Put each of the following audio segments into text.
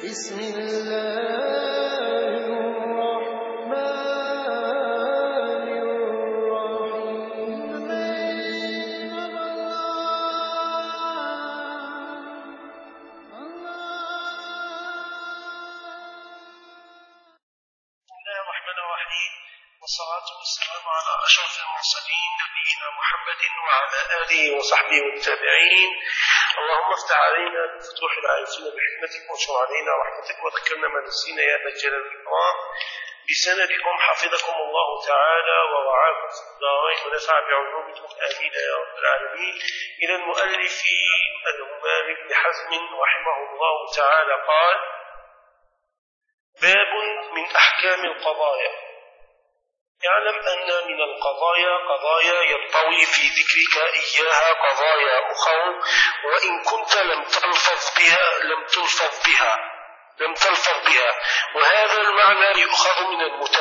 بسم الله الرحمن الرحيم والصلاة والسلام على أشرف المرسلين نبينا محمد وعلى آله وصحبه والتابعين. اللهم افتح علينا بفتوح العارفين بحكمتك وانشر علينا رحمتك وذكرنا ما نسينا يا ذا الجلال والإكرام. بسندكم حفظكم الله تعالى ورعاكم في الدارين ونفع بعلومكم آمين يا رب العالمين. إلى المؤلف الهمام بن حزم رحمه الله تعالى قال: باب من أحكام القضايا. يعلم أن من القضايا قضايا ينطوي في ذكرك إياها قضايا أخرى، وإن كنت لم تلفظ بها، وهذا المعنى يؤخذ من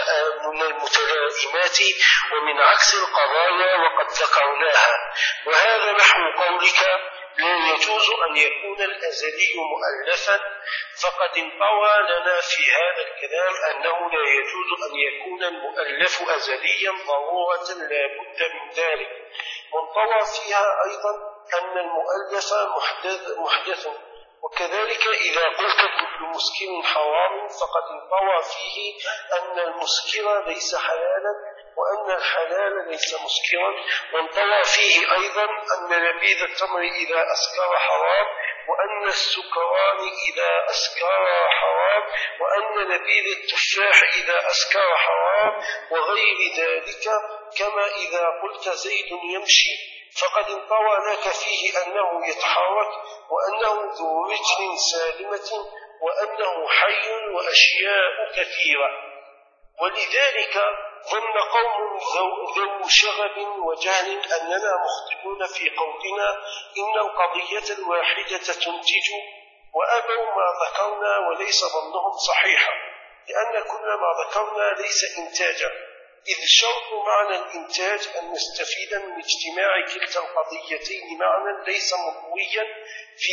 المتلازمات ومن عكس القضايا وقد ذكرناها. وهذا نحو قولك: لا يجوز أن يكون الأزلي مؤلفا، فقد انطوى لنا في هذا الكلام أنه لا يجوز أن يكون المؤلف أزليا ضرورة لا بد من ذلك. وانطوى فيها أيضا أن المؤلف محدث. وكذلك إذا قلت كل مسكر حرام فقد انطوى فيه أن المسكر ليس حلالا وأن الحلال ليس مسكرا. وانطوى فيه أيضا أن نبيذ التمر إذا أسكر حرام، وأن السكران إذا أسكر حرام، وأن نبيذ التفاح إذا أسكر حرام، وغير ذلك. كما إذا قلت زيد يمشي فقد انطوى لك فيه أنه يتحرك، وأنه ذو رجل سالمة، وأنه حي، وأشياء كثيرة. ولذلك ظن قوم ذو شغب وجهل أننا مخطئون في قولنا إن القضية الواحدة تنتج، وأبوا ما ذكرنا وليس ظنهم صحيحا، لأن كل ما ذكرنا ليس إنتاجا، إذ شرط معنى الإنتاج أن نستفيد من اجتماع كلتا القضيتين معنى ليس مطويا في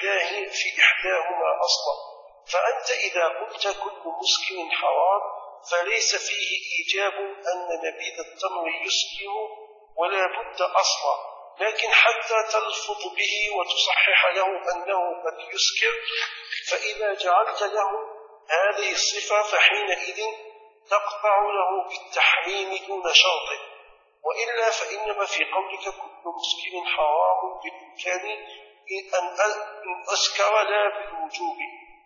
إحداهما أصلا. فأنت إذا قلت كل مسكر حرام فليس فيه إيجاب أن نبيذ التمر يسكر ولا بد أصلا، لكن حتى تلفظ به وتصحح له أنه قد يسكر، فإذا جعلت له هذه الصفة فحينئذ تقطع له بالتحريم دون شرط. وإلا فإنما في قولك كل مسكر حرام بالإمكان أن أسكر لا بالوجوب،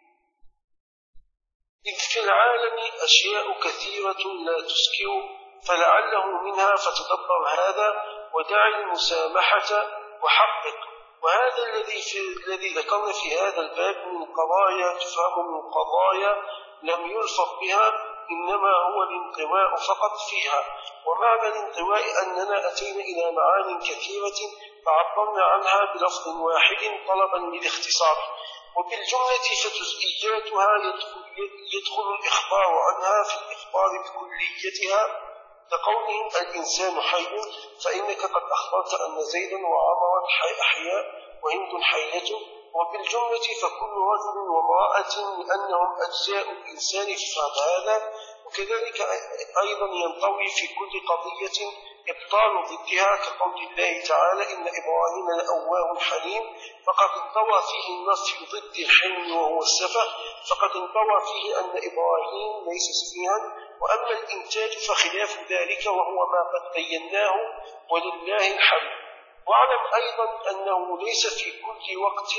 إذ في العالم أشياء كثيرة لا تسكر، فلعله منها فتدبر هذا ودع المسامحة وحقق. وهذا الذي ذكرنا في هذا الباب من قضايا تفهم من قضايا لم يلفظ بها، إنما هو الانطواء فقط فيها. ومعنى الانطواء أننا أتينا إلى معاني كثيرة فعبرنا عنها بلفظ واحد طلبا للاختصار. وبالجملة فجزئياتها يدخل الإخبار عنها في الإخبار بكليتها، كقولهم الإنسان حي، فإنك قد أخبرت أن زيدا وعمرا أحياء وهند حية. وبالجملة فكل رجل وامرأة لأنهم أجزاء الإنسان فهم هذا. وكذلك أيضا ينطوي في كل قضية إبطال ضدها، كقول الله تعالى إن إبراهيم لأواه حليم، فقد انطوى فيه النفي ضد الحلم وهو السفه، فقد انطوى فيه أن إبراهيم ليس سفيها. وأما الإنتاج فخلاف ذلك وهو ما قد بيناه ولله الحمد. واعلم أيضا أنه ليس في كل وقت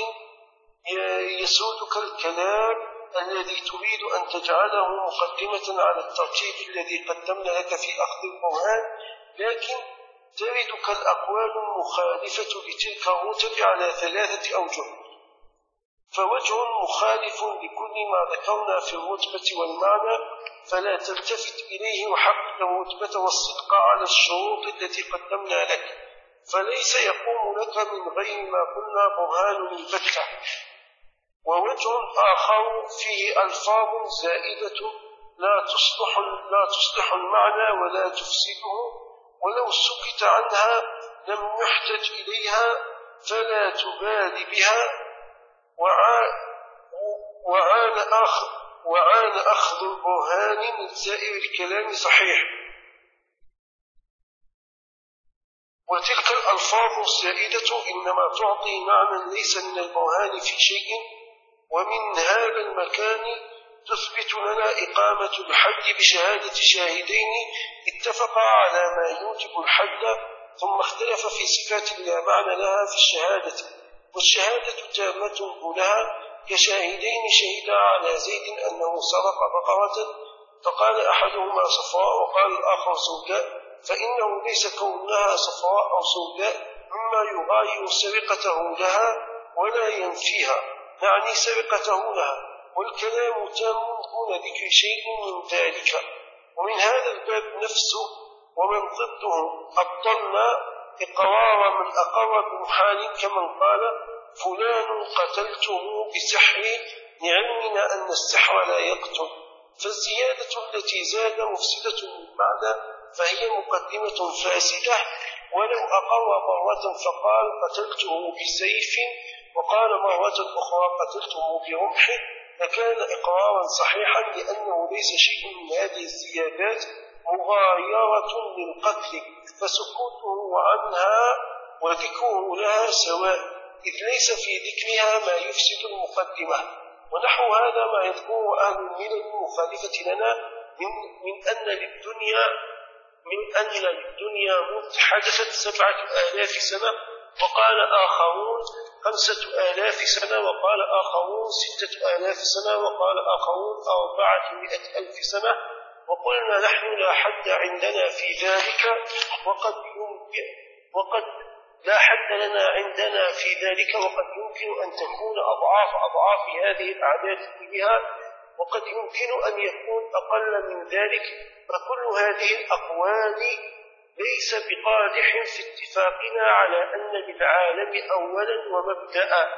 يسودك الكلام الذي تريد أن تجعله مقدمة على الترتيب الذي قدمنا لك في أخذ القرآن، لكن تردك الأقوال المخالفة لتلك الرتب على 3 أوجه. فوجه مخالف لكل ما ذكرنا في الرتبة والمعنى فلا تلتفت إليه وحقق الرتبة والصدق على الشروط التي قدمنا لك، فليس يقوم لك من غير ما قلنا برهان البتة. ووجه آخر فيه ألفاظ زائدة لا تصلح المعنى ولا تفسده، ولو سكت عنها لم يحتج إليها فلا تبال بها. وعان أخذ البرهان من سائر الكلام صحيح. وتلك الألفاظ الزائدة إنما تعطي معنى ليس من البرهان في شيء، ومن هذا المكان تثبت لنا إقامة الحد بشهادة شاهدين اتفقا على ما يوجب الحد، ثم اختلف في صفات لا معنى لها في الشهادة، والشهادة تامة لها، كشاهدين شهدا على زيد أنه سرق بقرة فقال أحدهما صفراء وقال الآخر سوداء، فإنه ليس كونها صفراء أو سوداء مما يغاير سرقته لها ولا ينفيها، يعني سرقته لها، والكلام تام دون ذكر شيء من ذلك. ومن هذا الباب نفسه ومن ضده أبطلنا إقرار من أقر بمحال، كمن قال فلان قتلته بسحر لعلمنا أن السحر لا يقتل، فالزيادة التي زاد مفسدة للمعنى فهي مقدمة فاسدة. ولو أقر مرة فقال قتلته بسيف وقال مرة أخرى قتلته برمح لكان إقرارا صحيحا، لأنه ليس شيء من هذه الزيادات مغايرة للقتل، فسكوته عنها وذكره لها سواء، إذ ليس في ذكرها ما يفسد المقدمة. ونحو هذا ما يذكره أهل الملل المخالفة لنا من أن للدنيا منذ حدثت 7,000 سنة، وقال آخرون 5,000 سنة، وقال آخرون 6,000 سنة، وقال آخرون 400,000 سنة. وقلنا نحن لا حد عندنا في ذلك، وقد لا حد لنا عندنا في ذلك، وقد يمكن أن تكون أضعاف هذه الأعداد كلها، وقد يمكن أن يكون أقل من ذلك، فكل هذه الأقوال ليس بقادح في اتفاقنا على أن للعالم أولا ومبدأ.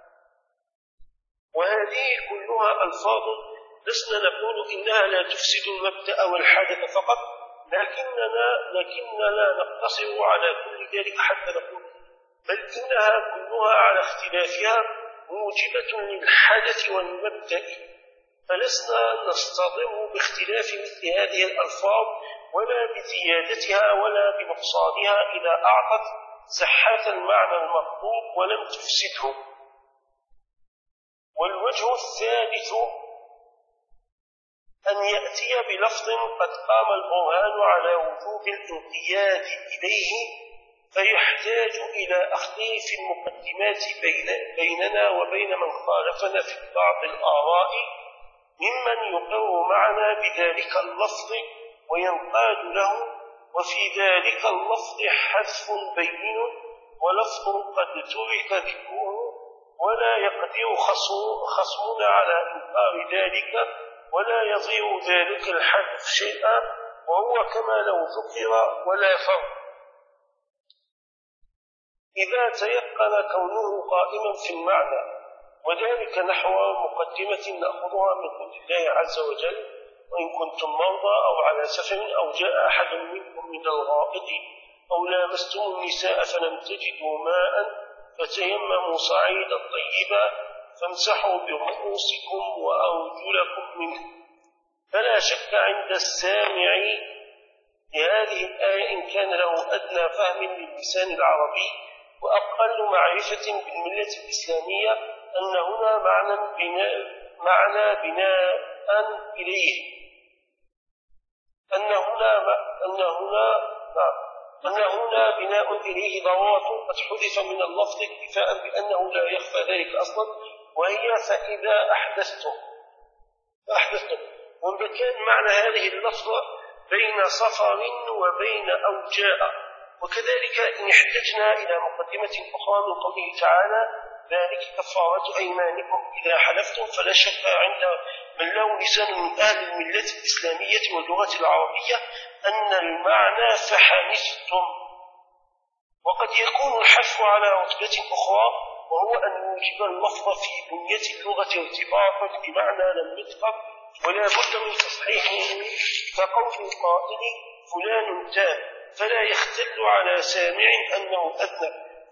وهذه كلها ألفاظ لسنا نقول إنها لا تفسد المبدأ والحدث فقط، لكننا لا نقتصر على كل ذلك حتى نقول، بل إنها كلها على اختلافها موجبة للحدث والمبدأ، فلسنا نصطدم باختلاف مثل هذه الألفاظ ولا بزيادتها ولا بنقصانها إذا أعطت صحة المعنى المطلوب ولم تفسده. والوجه الثالث أن يأتي بلفظ قد قام البرهان على وجوب الانقياد إليه، فيحتاج إلى أخذه في المقدمات بيننا وبين من خالفنا في بعض الآراء ممن يقر معنا بذلك اللفظ وينقاد له، وفي ذلك اللفظ حذف بين ولفظ قد ترك ذكره، ولا يقدر خصمنا على إنكار ذلك، ولا يضير ذلك الحذف شيئا، وهو كما لو ذكر ولا فرق إذا تيقن كونه قائما في المعنى. وذلك نحو مقدمة نأخذها من قول الله عز وجل: وإن كنتم مرضى أو على سفر أو جاء أحد منكم من الغائط أو لامستم النساء فلم تجدوا ماء فتيمموا صعيدا طيبا فامسحوا برؤوسكم وأرجلكم منه. فلا شك عند السامع لهذه الآية إن كان له أدنى فهم للسان العربي وأقل معرفة بالملة الإسلامية أن هنا معنى بناء إليه، أن هنا بناء إليه ضرورة قد حدث من اللفظ اكتفاء بأنه لا يخفى ذلك أصلا، وهي فإذا أحدثتم. وكان معنى هذه اللفظة بين صفر وبين أو جاء. وكذلك إن احتجنا إلى مقدمة أخرى من قوله تعالى: ذلك كفارة أيمانكم إذا حلفتم، فلا شك عند من له لسان من أهل الملة الإسلامية واللغة العربية أن المعنى فحلفتم. وقد يكون الحذف على رتبة أخرى، وهو أن يوجب اللفظ في بنية اللغة ارتباطا بمعنى لم يذكر ولا بد من تصحيحه، كقول القائل: فلان تاب، فلا يختل على سامع أنه أذنب،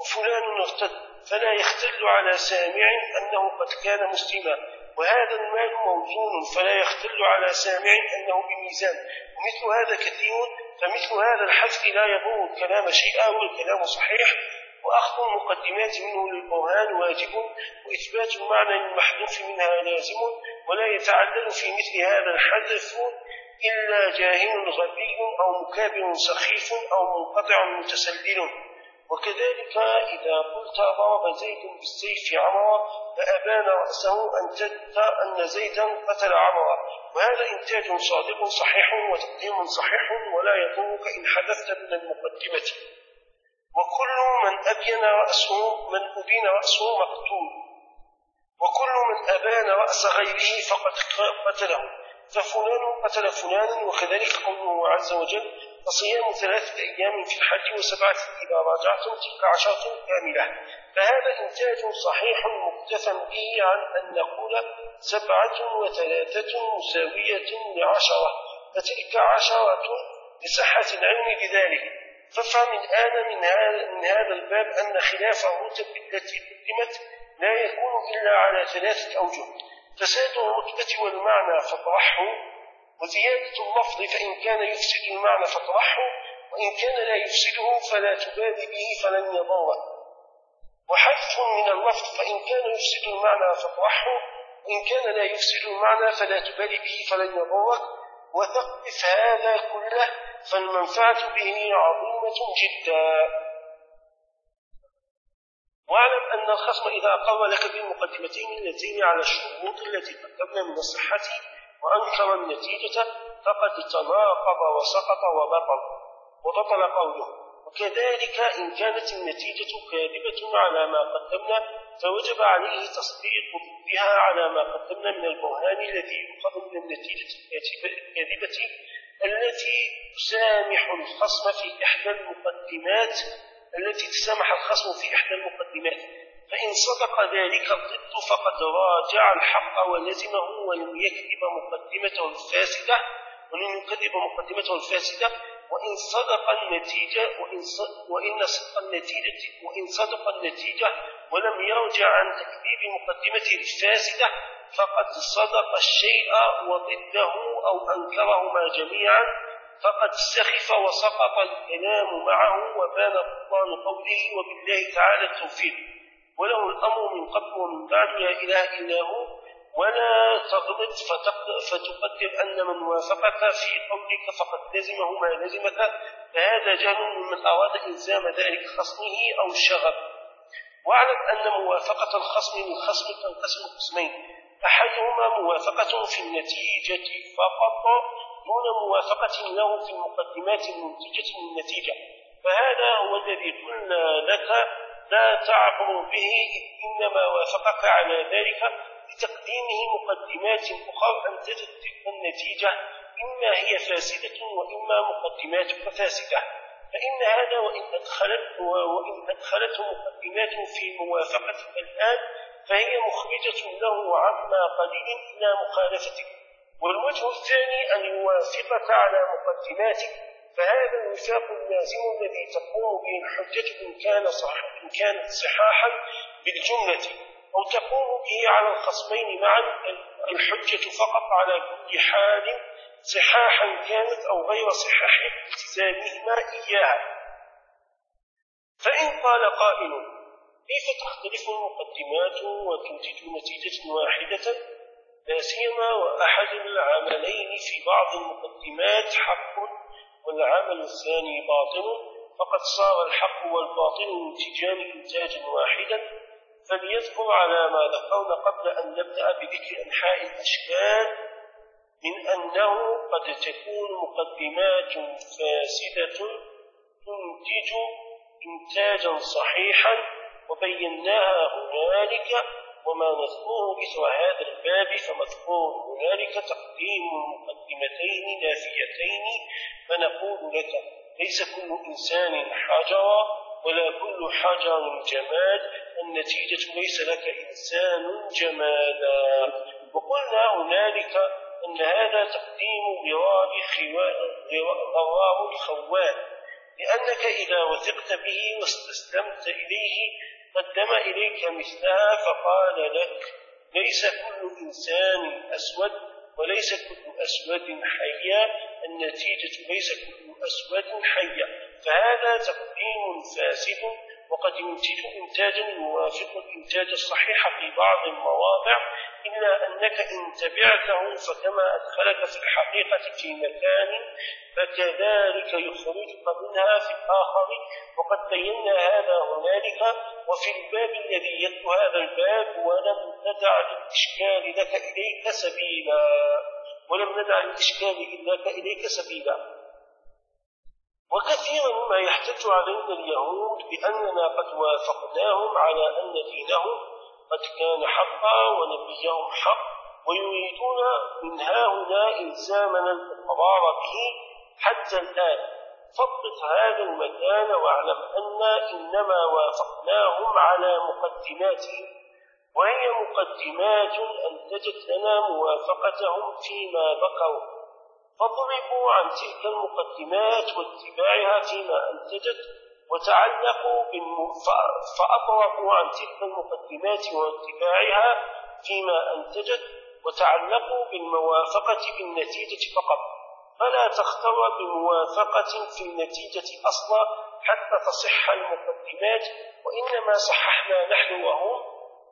وفلان ارتد، فلا يختل على سامع أنه قد كان مسلما، وهذا المال موزون فلا يختل على سامع أنه بميزان، ومثل هذا كثير، فمثل هذا الحذف لا يضر الكلام شيئا والكلام صحيح، وأخذ المقدمات منه للبرهان واجب، وإثبات المعنى المحذوف منها لازم، ولا يتعلل في مثل هذا الحذف إلا جاهل غبي أو مكابر سخيف أو منقطع متسلل. وكذلك إذا قلت ضرب زيد بالسيف عمرا فأبان رأسه أن زيدا قتل عمرا، وهذا إنتاج صادق صحيح وتقديم صحيح ولا يضرك إن حدثت من المقدمة. وكل من أبين رأسه مقتول، وكل من أبان رأس غيره فقد قتله، ففلان قتل فلانا. وكذلك قوله عز وجل فصيام 3 أيام في الحج و7 إذا راجعتم تلك 10 كاملة، فهذا إنتاج صحيح مكتفى به عن أن نقول 7 و3 مساوية ل10، فتلك 10 لصحة العلم بذلك. فافهم الآن من هذا الباب أن خلاف الرتب التي قدمت لا يكون إلا على 3 أوجه: فساد الرتبة والمعنى فاطرحه، وزيادة اللفظ فإن كان يفسد المعنى فاطرحه، وإن كان لا يفسده فلا تبالي به فلن يضره، وحذف من اللفظ فإن كان يفسد المعنى فاطرحه، وإن كان لا يفسد المعنى فلا تبالي به فلن يضره، وثقف هذا كله فالمنفعة به عظيمة جدا. واعلم أن الخصم إذا أقر لك بالمقدمتين اللتين على الشروط التي قدمنا من الصحة وأنكر النتيجة فقد تناقض وسقط وبطل قوله. وكذلك إن كانت النتيجة كاذبة على ما قدمنا فوجب عليه تصديق ضدها على ما قدمنا من البرهان الذي يؤخذ من النتيجة الكاذبة التي تسامح الخصم في إحدى المقدمات فإن صدق ذلك الضد فقد راجع الحق ولزمه ولم يكذب مقدمته الفاسدة، وإن صدق النتيجة ولم يرجع عن تكذيب مقدمته الفاسدة فقد صدق الشيء وضده أو أنكرهما جميعا، فقد سخف وسقط الكلام معه وبان بطلان قوله، وبالله تعالى التوفيق، وله الأمر من قبل ومن بعد لا إله إلا هو. ولا تغلط فتقدر أن من وافقك في قولك فقد لزمه ما لزمك، فهذا جهل ممن أراد إلزام ذلك خصمه أو الشغب. واعلم أن موافقة الخصم للخصم تنقسم قسمين: أحدهما موافقة في النتيجة فقط دون موافقة له في المقدمات المنتجة من النتيجة، فهذا هو الذي قلنا لك لا تعبر به، إنما وافقك على ذلك لتقديمه مقدمات أخرى أنتجت تلك النتيجة، إما هي فاسدة وإما مقدماتك فاسدة، فإن هذا وإن أدخلته مقدمات في موافقتك الآن فهي مخرجة له عما قليل إلى مخالفتك. والوجه الثاني أن يوافقك على مقدماتك، فهذا الوفاق اللازم الذي تقوم به الحجة إن كانت صحاحا بالجملة، أو تقوم به على الخصمين معا الحجة فقط على كل حال صحاحا كانت أو غير صحاح التزامهما إياها. فإن قال قائل: كيف تختلف المقدمات وتنتج نتيجة واحدة؟ لا سيما وأحد العملين في بعض المقدمات حق والعمل الثاني باطل، فقد صار الحق والباطل ينتجان إنتاجا واحدا. فليذكر على ما ذكرنا قبل أن نبدأ بذكر أنحاء الأشكال من أنه قد تكون مقدمات فاسدة تنتج إنتاجا صحيحا، وبيناها هنالك. وما نذكره مثل هذا الباب فمذكور هنالك تقديم مقدمتين نافيتين، فنقول لك: ليس كل إنسان حجر ولا كل حجر جماد، النتيجة ليس لك إنسان جمادا. وقلنا هنالك أن هذا تقديم غرار الخوان، لأنك إذا وثقت به واستسلمت إليه قدم إليك مثلها فقال لك: ليس كل إنسان أسود وليس كل أسود حيا، النتيجة ليس كل أسود حيا. فهذا تقديم فاسد، وقد ينتج إنتاجا يوافق الإنتاج الصحيح في بعض المواضع، إلا أنك إن تبعته فكما أدخلك في الحقيقة في مكان فكذلك يخرجك منها في الآخر، وقد بينا هذا هنالك. وفي الباب الذي يتلو هذا الباب ولم ندع للإشكال إليك سبيلا. وكثيرا ما يحتج علينا اليهود بأننا قد وافقناهم على أن دينهم قد كان حقا ونبيهم حق، ويريدون من هنا إلزامنا الإقرار به حتى الآن. فضبط هذا المكان واعلم أننا إنما وافقناهم على مقدماتهم، وهي مقدمات أنتجت لنا موافقتهم فيما ذكروا، فاضربوا عن تلك المقدمات واتباعها فيما أنتجت فأضربوا عن تلك المقدمات واتباعها فيما أنتجت وتعلقوا بالموافقة بالنتيجة فقط، فلا تختر بموافقة في النتيجة أصلا حتى تصح المقدمات، وإنما صححنا نحن وهم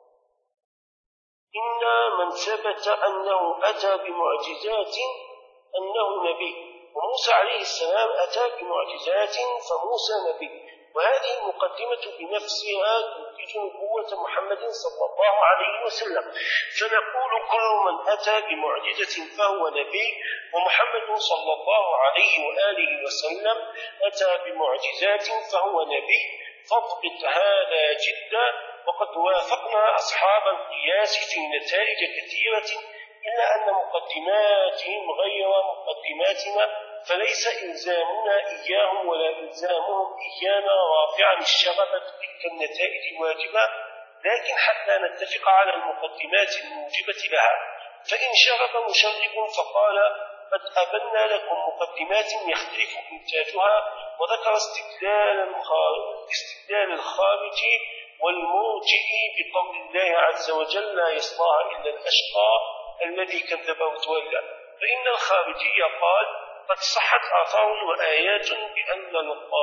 إن من ثبت أنه أتى بمعجزات أنه نبي، وموسى عليه السلام أتى بمعجزات فموسى نبي. وهذه المقدمة بنفسها تنتج نبوة محمد صلى الله عليه وسلم، فنقول كل من أتى بمعجزة فهو نبي، ومحمد صلى الله عليه وآله وسلم أتى بمعجزات فهو نبي. فاضبط هذا جدا. وقد وافقنا أصحاب القياس في نتائج كثيرة، إلا أن مقدماتهم غير مقدماتنا، فليس إلزامنا إياهم ولا إلزامهم إيانا رافعا الشغب تلك النتائج واجبة، لكن حتى نتفق على المقدمات الموجبة لها. فإن شغب مشرب فقال: قد أبنا لكم مقدمات يختلف إنتاجها، وذكر استدلال الخارج والمرجئ بقول الله عز وجل: لا يصلاها إلا الأشقى الذي كذب وتولى. فإن الخارجي قال: قد صحت آثار وآيات بأن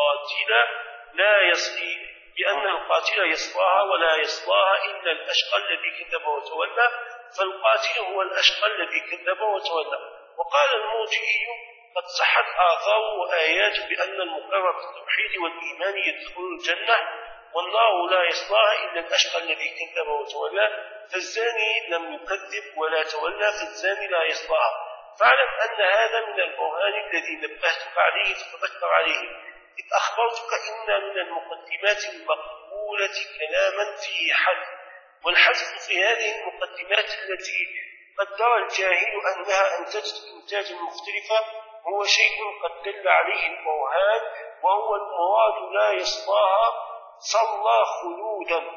القاتل يصلاها ولا يصلاها إلا الأشقى الذي كذب وتولى، فالقاتل هو الأشقى الذي كذب وتولى. وقال المرجئي: قد صحت آثار وآيات بأن المقر بالتوحيد والإيمان يدخل الجنة، والنار لا يصلاها إلا الأشقى الذي كذب وتولى، فالزاني لم يكذب ولا تولى، فالزاني لا يصلاها. فاعلم أن هذا من البرهان الذي نبهتك عليه فتذكر عليه، إذ أخبرتك إن من المقدمات المقبولة كلاما فيه حذف، والحذف في هذه المقدمات التي قدر الجاهل أنها أنتجت إنتاجا مختلفا هو شيء قد دل عليه البرهان، وهو المراد لا يصلاها صلى خلودا،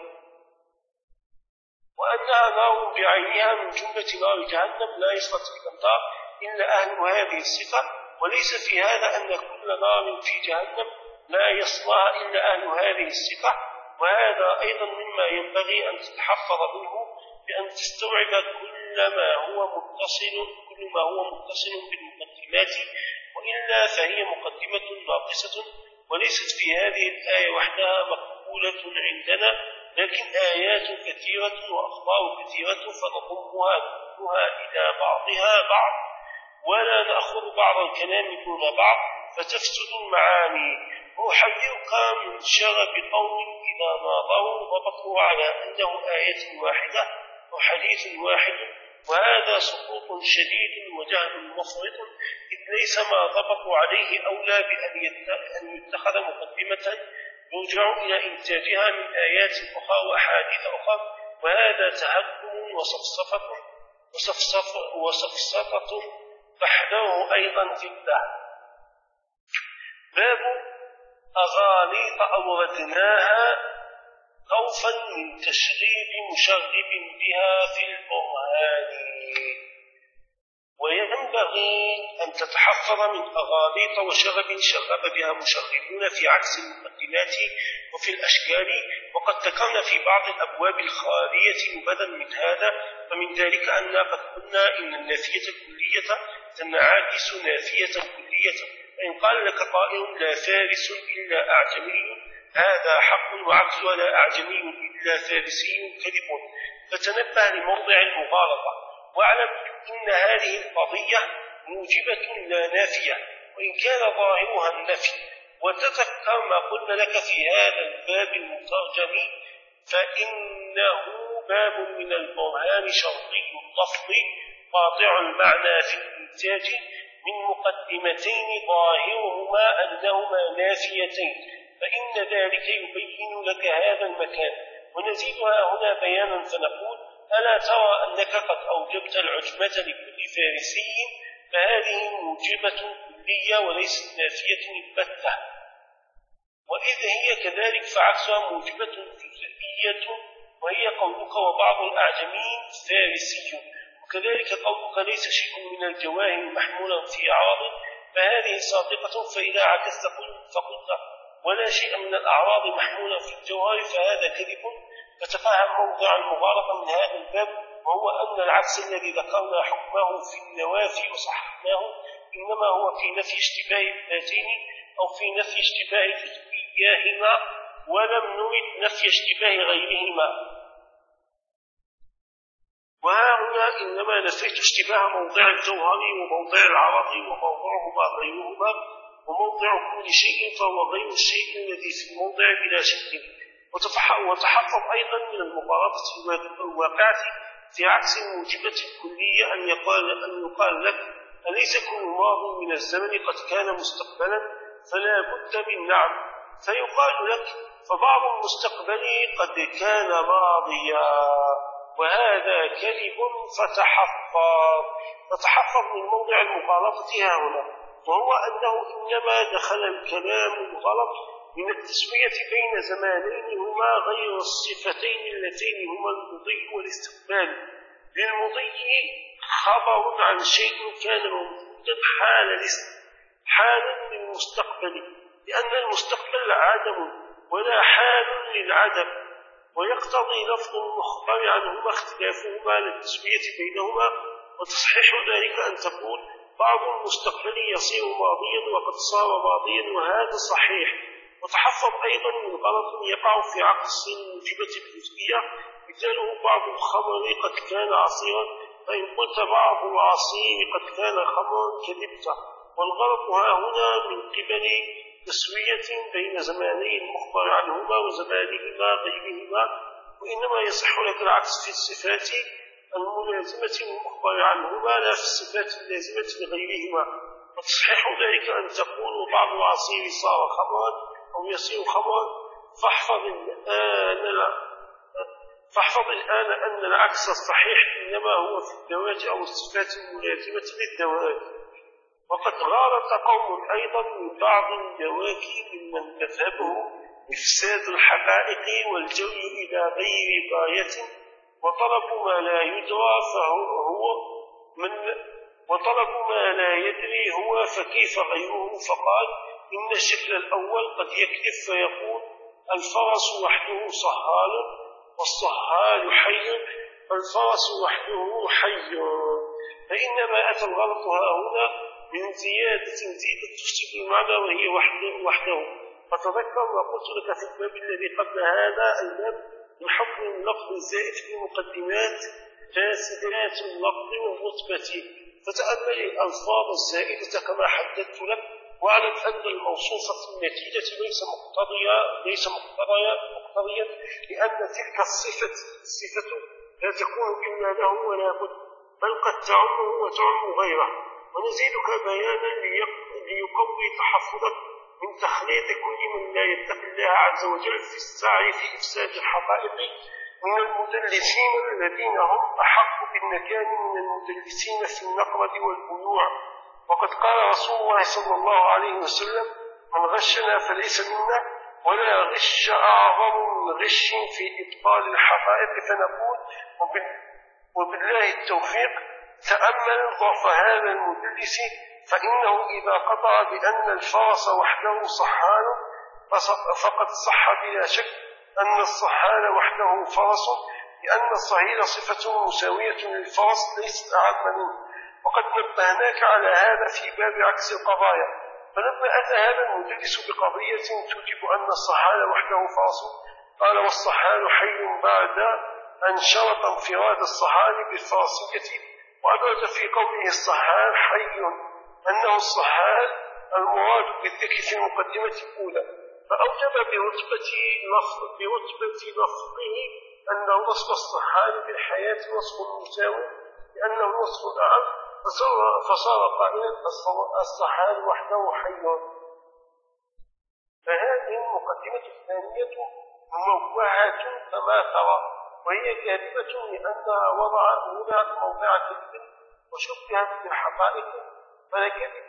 وأنها نار بعينها من جملة نار جهنم لا يصلى تلك النار إلا أهل هذه الصفة، وليس في هذا أن كل نار في جهنم لا يصلاها إلا أهل هذه الصفة. وهذا أيضا مما ينبغي أن تتحفظ منه، بأن تستوعب كل ما هو متصل بالمقدمات، وإلا فهي مقدمة ناقصة، وليست في هذه الآية وحدها مقبولة عندنا، لكن آيات كثيرة وأخبار كثيرة فنضمها كلها إلى بعضها بعض، ولا نأخذ بعض الكلام دون بعض فتفسد المعاني. وأحذرك من شغب قوم إذا ناظروا ضبطوا على أنه آية واحدة وحديث واحد، وهذا سقوط شديد وجهل مفرط، إذ ليس ما ضبطوا عليه أولى بأن يتخذ مقدمة يرجع إلى إنتاجها من آيات أخرى وأحاديث أخرى، وهذا تهكم وسفسطة فاحذره أيضا جدا. باب أغاليط أوردناها خوفا من تشغيب مشغب بها في البرهان. وينبغي أن تتحفظ من أغاليط وشغب شغب بها مشغبون في عكس المقدمات وفي الأشكال، وقد ذكرنا في بعض الأبواب الخالية مبدا من هذا. فمن ذلك أننا قد قلنا إن النافية الكلية تنعكس نافية كلية، فإن قال لك قائل لا فارس إلا أعجمي، هذا حق، وعكسها لا أعجمي إلا فارسي كذب. فتنبه لموضع المغالطة، واعلم إن هذه القضية موجبة لا نافية وإن كان ظاهرها النفي. وتذكر ما قلنا لك في هذا الباب المترجم، فإنه باب من البرهان شرطي اللفظ قاطع المعنى في الإنتاج من مقدمتين ظاهرهما أنهما نافيتين، فإن ذلك يبين لك هذا المكان. ونزيدها هنا بيانا فنقول: ألا ترى أنك قد أوجبت العجمة لكل فارسي؟ فهذه موجبة كلية وليست نافية البتة. وإذ هي كذلك فعكسها موجبة جزئية، وهي قولك وبعض الأعجمين فارسي، وكذلك قولك ليس شيء من الجواهر محمولا في أعراض، فهذه صادقة. فإذا عكست فقلت ولا شيء من الأعراض محمولا في الجوهر فهذا كذب. فتفهم موضع المغالطة من هذا الباب، وهو أن العكس الذي ذكرنا حكمه في النوافي وصححناه إنما هو في نفي اشتباه الذاتين أو في نفي اشتباه جزئياهما، ولم نرد نفي اشتباه غيرهما. وها هنا إنما نفيت اشتباه موضع الجوهر وموضع العرض وموضعهما غيرهما، وموضع كل شيء فهو غير الشيء الذي في الموضع بلا شك. وتحقق أيضا من المغالطة الواقعة في عكس الموجبة الكلية أن يقال لك أليس كل ماض من الزمن قد كان مستقبلا؟ فلا بد من نعم. فيقال لك فبعض المستقبل قد كان ماضيا، وهذا كذب. فتحقق من موضع المغالطة هنا، وهو أنه إنما دخل الكلام الغلط من التسوية بين زمانين هما غير الصفتين اللتين هما المضي والاستقبال. للمضي خبر عن شيء كان موجودا حالا للمستقبل، لأن المستقبل عدم ولا حال للعدم، ويقتضي لفظ المخبر عنهما اختلافهما للتسوية بينهما. وتصحيح ذلك أن تقول بعض المستقبل يصير ماضيا وقد صار ماضيا، وهذا صحيح. وتحفظ أيضا من غلط يقع في عكس الموجبة الجزئية، مثاله بعض الخمر قد كان عصيرا، فإن قلت بعض العصير قد كان خمرا كذبت. والغلط ها هنا من قبل تسوية بين زماني المخبر عنهما وزمانهما غيرهما، وإنما يصح لك العكس في الصفات الملازمة المخبر عنهما لا في الصفات اللازمة لغيرهما. وتصحيح ذلك أن تقول بعض العصير صار خمرا أو يصير خمرا. فاحفظ الآن أن العكس الصحيح إنما هو في الذوات أو الصفات الملازمة للذوات. وقد غالط قوم أيضا من بعض الدواكي ممن مذهبه إفساد الحقائق والجوي إلى غير غاية، وطلب ما لا يدرى وطلب ما لا يدري هو فكيف غيره. فقال إن الشكل الأول قد يكذب فيقول الفرس وحده صهال والصهال حي، فالفرس وحده حي. فإنما أتى الغلط هنا من زيادة تفسد المعنى وهي وحده. فتذكر ما قلت لك في الباب الذي قبل هذا الباب من حكم اللفظ الزائد في مقدمات فاسدات اللفظ والرتبة. فتأمل الألفاظ الزائدة كما حددت لك، واعلم أن الموصوف في النتيجة ليس مقتضيا، لأن تلك الصفة لا تكون إلا له ولا بد، بل قد تعمه وتعم غيره. ونزيدك بيانا ليقوي تحفظك من تخليط كل من لا يتقي الله عز وجل في السعي في إفساد الحقائق من المدلسين الذين هم أحق بالنكال من المدلسين في النقرة والبيوع. وقد قال رسول الله صلى الله عليه وسلم من غشنا فليس منا، ولا غش أعظم من غش في إبطال الحقائق. فنقول وبالله التوفيق تأمل ضعف هذا المدلس، فإنه إذا قطع بأن الفرس وحده صحان فقد صح بلا شك أن الصحان وحده فرس، لأن الصهيل صفة مساوية للفرس ليست أعم منه. وقد نبهناك على هذا في باب عكس القضايا. فلما أتى هذا المدلس بقضية توجب أن الصحان وحده فرس قال والصحان حي بعد أن شرط انفراد الصحان بالفرسية، وأدرج في قوله الصحان حي أنه الصحان المراد بالذكر في المقدمة الأولى، فأوجب برتبة لفظه أن وصف الصحان بالحياة وصف مساوي لأنه وصف أعم، فصار قائلا الصحان وحده حي. فهذه المقدمة الثانية موجهة كما ترى، وهي كاذبة لأنها وضعت موضع كذب وشبهت بالحقائق، فلكذب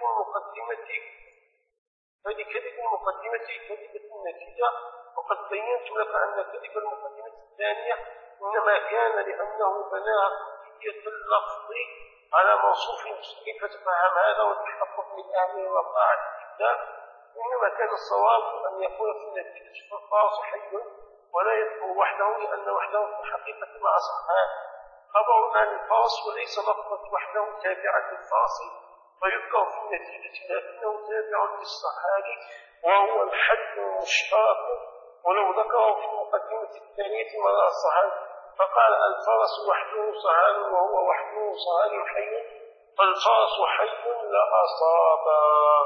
المقدمة كذبة النتيجة. وقد بينت لك أن كذب المقدمة الثانية إنما كان لأنه بناها كلية اللفظ على موصوف كيف تفهم هذا وتحقق من أهل وقاعة الكتاب. إنما كان الصواب أن يكون في النتيجة الفرس حي ولا يذكر وحده، لأن وحده في الحقيقة مع صحان خبر عن الفرس وليس لفظة وحده تابعة للفرس، فيذكر في النتيجة لكنه تابع للصحان وهو الحد المشترك، ولو ذكره في المقدمة الثانية مع الصحان فقال الفرس وحده صحان وهو وحده صحان حي، فالفرس حي لأصابا.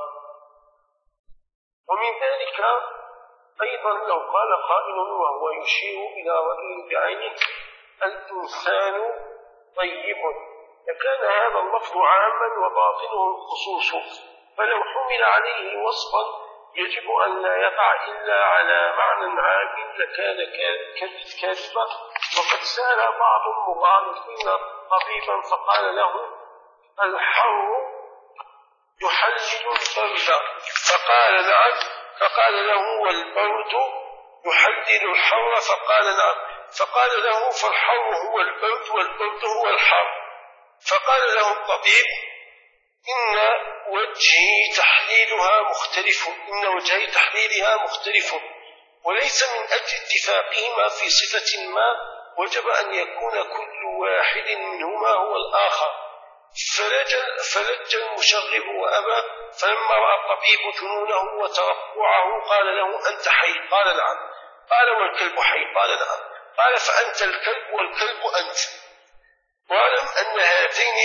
ومن ذلك أيضا لو قال قائل وهو يشير إلى رأي بعينه الإنسان طيب، لكان هذا اللفظ عاما وباطنه الخصوص، فلو حمل عليه وصفا يجب أن لا يقع إلا على معنى عام لكان كاذبا. وقد سأل بعض المغالطين طبيبا فقال له الحر يحلل البرد، فقال نعم، فقال له والبرد يحلل الحر، فقال نعم، فقال له فالحر هو البرد والبرد هو الحر، فقال له الطبيب إن وجه تحليلها مختلف، وليس من أجل اتفاقهما في صفة ما وجب أن يكون كل واحد منهما هو الآخر. فلج المشغب وأبى، فلما رأى الطبيب جنونه وترقعه قال له أنت حي؟ قال نعم. قال والكلب حي؟ قال نعم. قال فأنت الكلب والكلب أنت. واعلم أن هاتين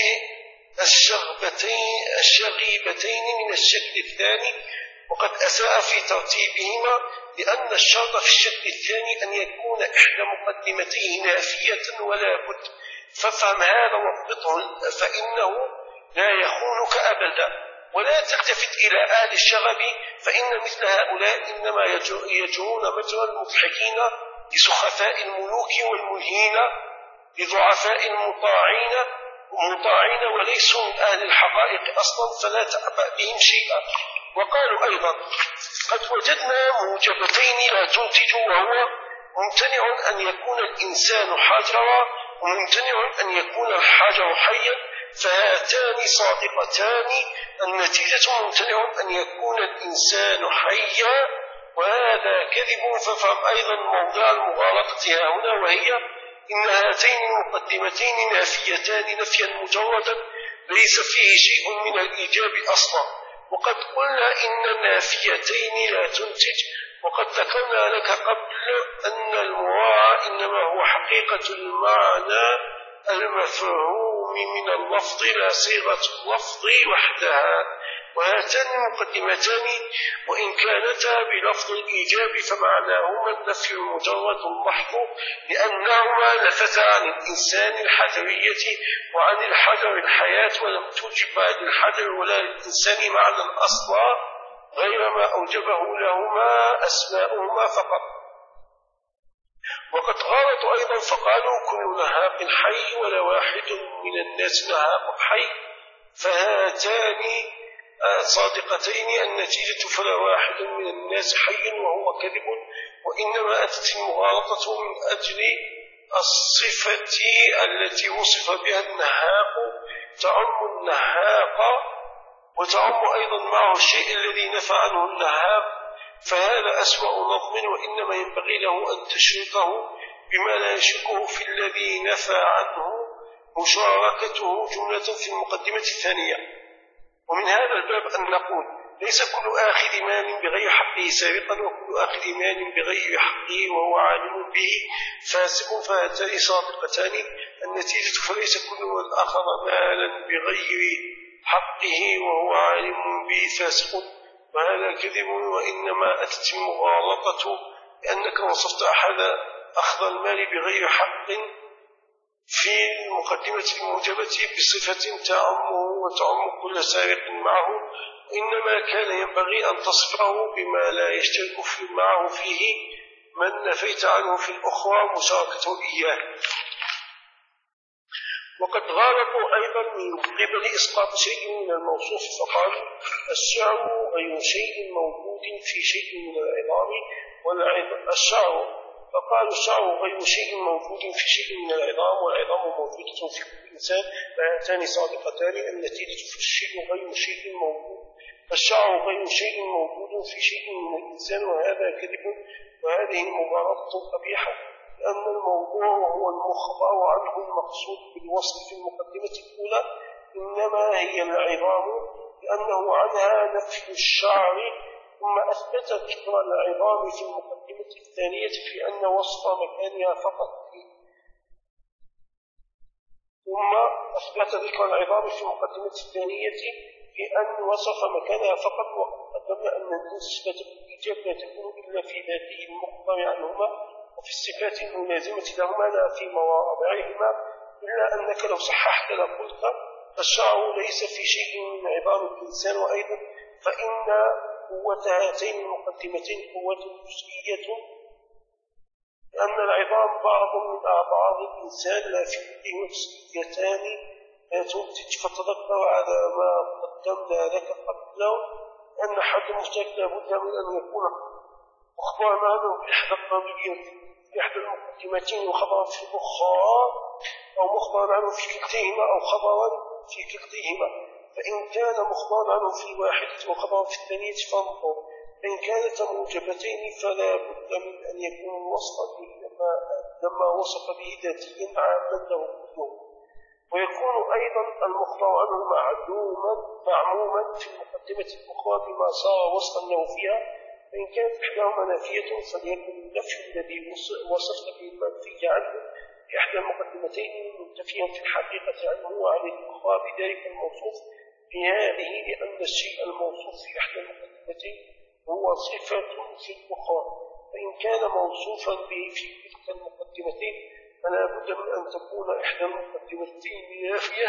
الشغيبتين من الشكل الثاني، وقد أساء في ترتيبهما، لأن الشرط في الشكل الثاني أن يكون إحدى مقدمتيه نافية ولا بد، فافهم هذا واضبطه فإنه لا يخونك أبدا. ولا تلتفت إلى أهل الشغب، فإن مثل هؤلاء إنما يجرون مجرى المضحكين لسخفاء الملوك والملهين لضعفاء المطاعين وليسوا من أهل الحقائق أصلا، فلا تعبأ بهم شيئا. وقالوا أيضا قد وجدنا موجبتين لا تنتج، وهو ممتنع أن يكون الإنسان حجرا وممتنع أن يكون الحجر حيا، فهاتان صادقتان. النتيجة ممتنع أن يكون الإنسان حيا، وهذا كذب. ففهم أيضا موضع المغالطة هنا، وهي إن هاتين المقدمتين نافيتان نفيا مجردا ليس فيه شيء من الإيجاب أصلا. وقد قلنا إن النافيتين لا تنتج، وقد ذكرنا لك قبل أن المراعى إنما هو حقيقة المعنى المفهوم من اللفظ لا صيغة اللفظ وحدها. وهاتان المقدمتان وإن كانتا بلفظ الإيجاب فمعناهما النفي المجرد المحض، لأنهما نفتا عن الإنسان الحجرية وعن الحجر الحياة، ولم توجب للحجر ولا للإنسان معنى أصلا غير ما أوجبه لهما أسماؤهما فقط. وقد غلطوا أيضا فقالوا كل نهاق حي ولا واحد من الناس نهاق حي، فهاتان صادقتين. النتيجة فلا واحد من الناس حي وهو كذب، وإنما أتت المغالطة من أجل الصفة التي وصف بها النهاق تعم النهاق وتعم أيضا معه الشيء الذي نفى عنه النهاق، فهذا أسوأ نظم، وإنما ينبغي له أن تشركه بما لا يشركه في الذي نفى عنه مشاركته جملة في المقدمة الثانية. ومن هذا الباب أن نقول ليس كل آخذ مال بغير حقه سابقا وكل آخذ مال بغير حقه وهو عالم به فاسق، فهاتان صادقتان. النتيجة فليس كل من أخذ مالا بغير حقه وهو عالم به فاسق، وهذا كذب، وإنما أتت المغالطة لأنك وصفت أحد أخذ المال بغير حق في المقدمة الموجبة بصفة تعمه وتعم كل سابق معه، إنما كان ينبغي أن تصفه بما لا يشترك معه فيه من نفيت عنه في الأخرى مشاركته إياه. وقد غالطوا أيضا من قبل إسقاط شيء من الموصوف، فقالوا الشعر غير شيء موجود في شيء من العظام فقالوا الشعر غير شيء موجود في شيء من العظام والعظام موجودة في كل إنسان، فهاتان صادقتان. النتيجة في الشيء غير شيء موجود، الشعر غير شيء موجود في شيء من الإنسان، وهذا كذب، وهذه مغالطة قبيحة، لأن الموضوع هو المخبر عنه المقصود بالوصف في المقدمة الأولى إنما هي العظام، لأنه عنها نفي الشعر، ثم أثبت ذكر العظام في المقدمة الثانية في أن وصف مكانها فقط ثم أثبت ذكر العظام في المقدمة الثانية في أن وصف مكانها فقط، وقدمنا أن النسبة بالإيجاب لا تكون إلا في ذاته المخبر عنهما وفي الصفات الملازمة لهما لا في مواضعهما، إلا أنك لو صححت لقلت الشعر ليس في شيء من عظام الإنسان، وأيضا فإن قوة هاتين المقدمتين قوة جزئية، لأن العظام بعض من أعضاء الإنسان لا فيه جزئيتان لا تنتج، فتذكر على ما قدمنا لك قبله أن حد المشترك لابد من أن يكون مخبرا عنه بإحدى الضميرين في إحدى المقدمتين وخبرا في الأخرى، أو مخبرا عنه في كلتيهما أو خبرا في كلتيهما، فإن كان مخبرا عنه في الواحدة وخبرا في الثانية فانظر، فإن كانت موجبتين فلا بد من أن يكون وصفا لما وصف به ذاتيا عاما له كله، ويكون أيضا المخبر عنه معموما في المقدمة الأخرى بما صار وصفا له فيها، فإن كانت إحداهما نافية فليكن النفي الذي وصفت به المنفي عنه في إحدى المقدمتين منتفيا في الحقيقة عنه وعن الأخرى بذلك الموصوف في هذه، لأن الشيء الموصوف في إحدى المقدمتين هو صفة في الأخرى، فإن كان موصوفا به في تلك المقدمتين فلا بد من أن تكون إحدى المقدمتين نافية،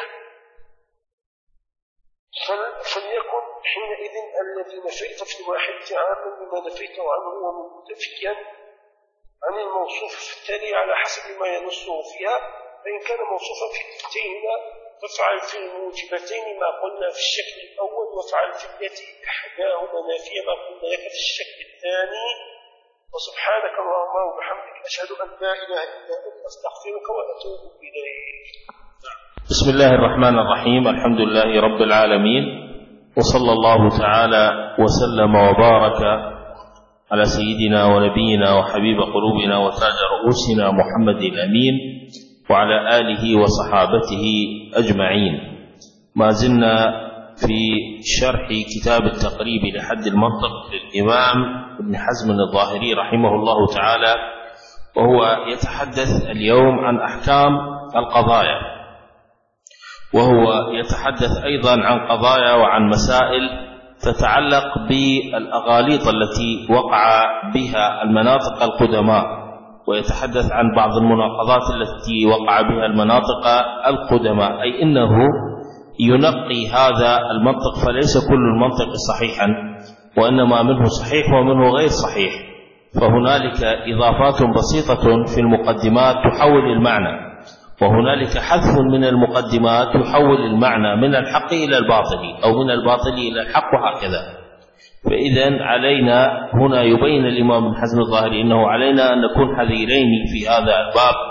فليكن حينئذ الذي نفيت في الواحدة عاما بما نفيته عنه ومنتفيا عن الموصوف في الثانية على حسب ما ينصه فيها، فإن كان موصوفا في كلتيهما فافعل في الموجبتين ما قلنا في الشكل الأول، وافعل في التي إحداهما نافية ما قلنا لك في الشكل الثاني. وسبحانك اللهم وبحمدك أشهد أن لا إله إلا أنت أستغفرك وأتوب إليك. بسم الله الرحمن الرحيم، الحمد لله رب العالمين، وصلى الله تعالى وسلم وبارك على سيدنا ونبينا وحبيب قلوبنا وتاج رؤوسنا محمد الأمين وعلى آله وصحابته أجمعين. ما زلنا في شرح كتاب التقريب لحد المنطق للإمام ابن حزم الظاهري رحمه الله تعالى، وهو يتحدث اليوم عن أحكام القضايا، وهو يتحدث أيضا عن قضايا وعن مسائل تتعلق بالأغاليط التي وقع بها المناطق القدماء، ويتحدث عن بعض المناقضات التي وقع بها المناطق القدماء، أي إنه ينقي هذا المنطق، فليس كل المنطق صحيحا، وإنما منه صحيح ومنه غير صحيح، فهنالك إضافات بسيطة في المقدمات تحول المعنى، وهنالك حذف من المقدمات يحول المعنى من الحق إلى الباطل أو من الباطل إلى الحق، وهكذا. فإذن علينا هنا يبين الإمام ابن حزم الظاهري أنه علينا أن نكون حذرين في هذا الباب،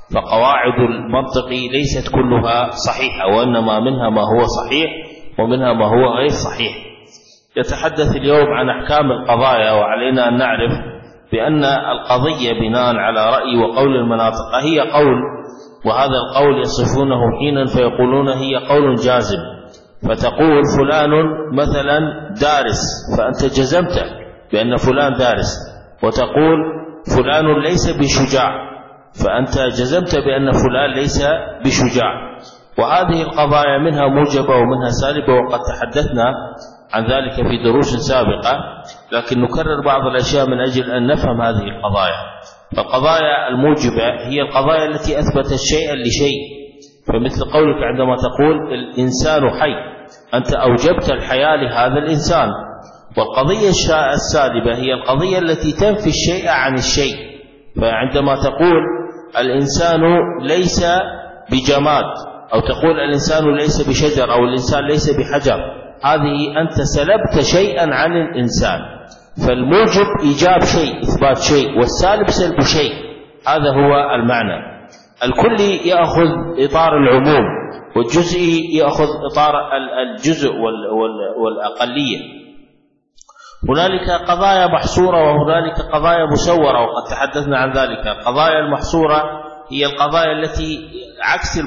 فقواعد المنطق ليست كلها صحيحة، وإنما منها ما هو صحيح ومنها ما هو غير صحيح. يتحدث اليوم عن أحكام القضايا، وعلينا أن نعرف بأن القضية بناء على رأي وقول المناطق هي قول، وهذا القول يصفونه حينا فيقولون هي قول جازم. فتقول فلان مثلا دارس، فأنت جزمت بأن فلان دارس، وتقول فلان ليس بشجاع، فأنت جزمت بأن فلان ليس بشجاع. وهذه القضايا منها موجبة ومنها سالبة، وقد تحدثنا عن ذلك في دروس سابقة، لكن نكرر بعض الأشياء من أجل أن نفهم هذه القضايا. فالقضايا الموجبة هي القضايا التي أثبتت شيئا لشيء، فمثل قولك عندما تقول الإنسان حي، أنت أوجبت الحياة لهذا الإنسان. والقضية السالبة هي القضية التي تنفي الشيء عن الشيء، فعندما تقول الإنسان ليس بجماد، أو تقول الإنسان ليس بشجر، أو الإنسان ليس بحجر، هذه أنت سلبت شيئا عن الإنسان. فالموجب إيجاب شيء، إثبات شيء، والسالب سلب شيء، هذا هو المعنى. الكلي يأخذ إطار العموم، والجزئي يأخذ إطار الجزء والأقلية. هنالك قضايا محصورة وهنالك قضايا مسورة، وقد تحدثنا عن ذلك. القضايا المحصورة هي القضايا التي عكس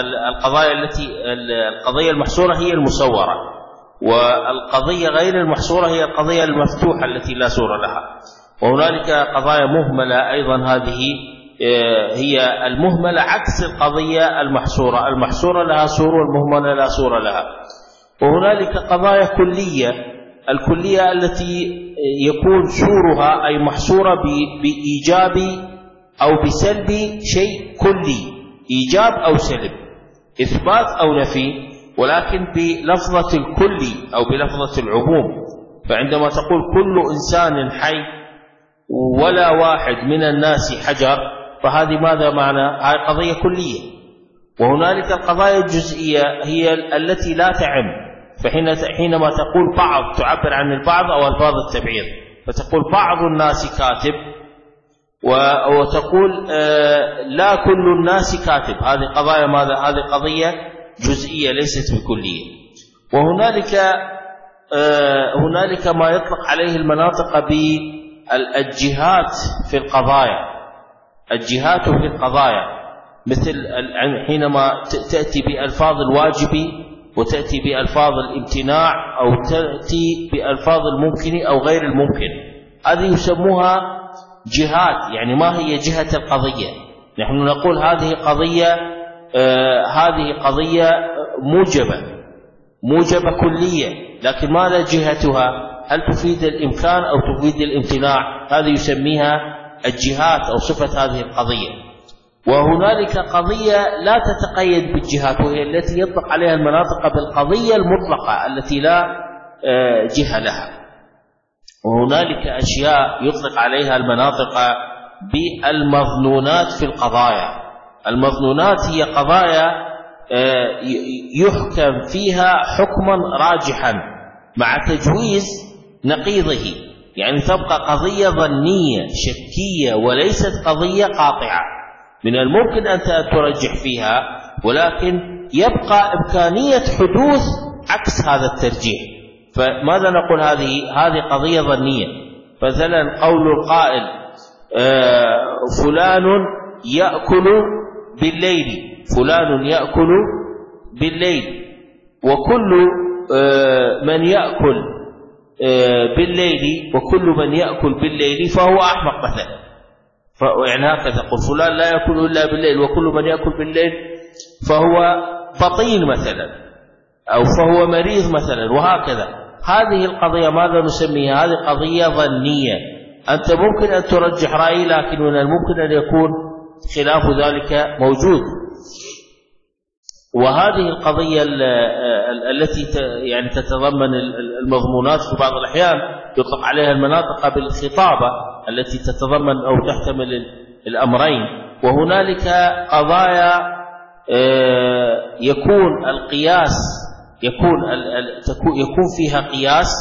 القضية المحصورة هي المسورة، والقضية غير المحصورة هي القضية المفتوحة التي لا سور لها. وهنالك قضايا مهملة أيضا، هذه هي المهملة عكس القضية المحصورة. المحصورة لها سور والمهملة لا سور لها. وهنالك قضايا كلية، الكلية التي يكون سورها أي محصورة بإيجاب أو بسلب شيء كلي، إيجاب أو سلب، إثبات أو نفي، ولكن بلفظة الكلي أو بلفظة العموم. فعندما تقول كل إنسان حي ولا واحد من الناس حجر، فهذه ماذا معنى؟ هذه قضية كلية. وهنالك القضايا الجزئية هي التي لا تعم، فحينما تقول بعض تعبر عن البعض أو الفاظ التبعيض، فتقول بعض الناس كاتب، وتقول لا كل الناس كاتب، هذه قضايا ماذا؟ هذه قضية جزئية ليست بكلية. وهنالك ما يطلق عليه المناطق بالجهات في القضايا، الجهات في القضايا، مثل حينما تأتي بألفاظ الواجب، وتأتي بألفاظ الامتناع، أو تأتي بألفاظ الممكن أو غير الممكن، هذه يسموها جهات. يعني ما هي جهة القضية؟ نحن نقول هذه قضية موجبة كلية، لكن ماذا جهتها؟ هل تفيد الإمكان أو تفيد الامتناع؟ هذه يسميها الجهات أو صفة هذه القضية. وهنالك قضية لا تتقيد بالجهات، وهي التي يطلق عليها المناطق بالقضية المطلقة التي لا جهة لها. وهنالك أشياء يطلق عليها المناطق بالمظنونات في القضايا. المظنونات هي قضايا يحكم فيها حكما راجحا مع تجويز نقيضه، يعني تبقى قضية ظنية شكية وليست قضية قاطعة. من الممكن أن ترجح فيها، ولكن يبقى إمكانية حدوث عكس هذا الترجيح. فماذا نقول؟ هذه قضية ظنية. مثلا قول القائل فلان يأكل بالليل، فلان يأكل بالليل، وكل من يأكل بالليل وكل من يأكل بالليل فهو أحمق مثلا. يعني هكذا قل فلان لا يأكل إلا بالليل، وكل من يأكل بالليل فهو بطين مثلا، أو فهو مريض مثلا، وهكذا. هذه القضية ماذا نسميها؟ هذه قضية ظنية. أنت ممكن أن ترجح رأي، لكن من الممكن أن يكون خلاف ذلك موجود. وهذه القضية التي يعني تتضمن المضمونات في بعض الأحيان يطلق عليها المناطق بالخطابة التي تتضمن أو تحتمل الأمرين. وهنالك قضايا يكون القياس يكون فيها قياس،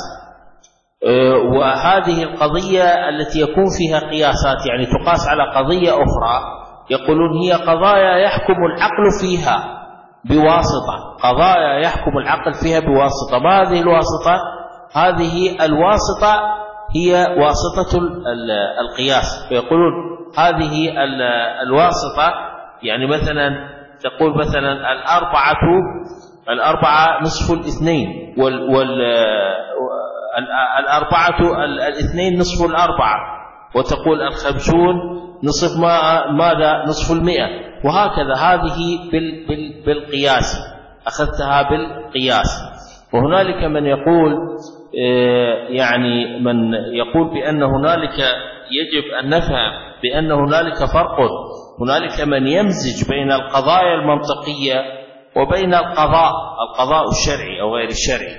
وهذه القضية التي يكون فيها قياسات يعني تقاس على قضية أخرى، يقولون هي قضايا يحكم العقل فيها بواسطة، قضايا يحكم العقل فيها بواسطة. ما هذه الواسطة؟ هذه الواسطة هي واسطة القياس. فيقولون هذه الواسطة، يعني مثلا تقول مثلا الأربعة نصف الاثنين، الاثنين نصف الأربعة، وتقول 50 نصف ماذا؟ نصف 100، وهكذا. هذه بالقياس، أخذتها بالقياس. وهنالك من يقول يعني من يقول بأن هنالك يجب أن نفهم بأن هنالك فرق، هنالك من يمزج بين القضايا المنطقية وبين القضاء الشرعي أو غير الشرعي.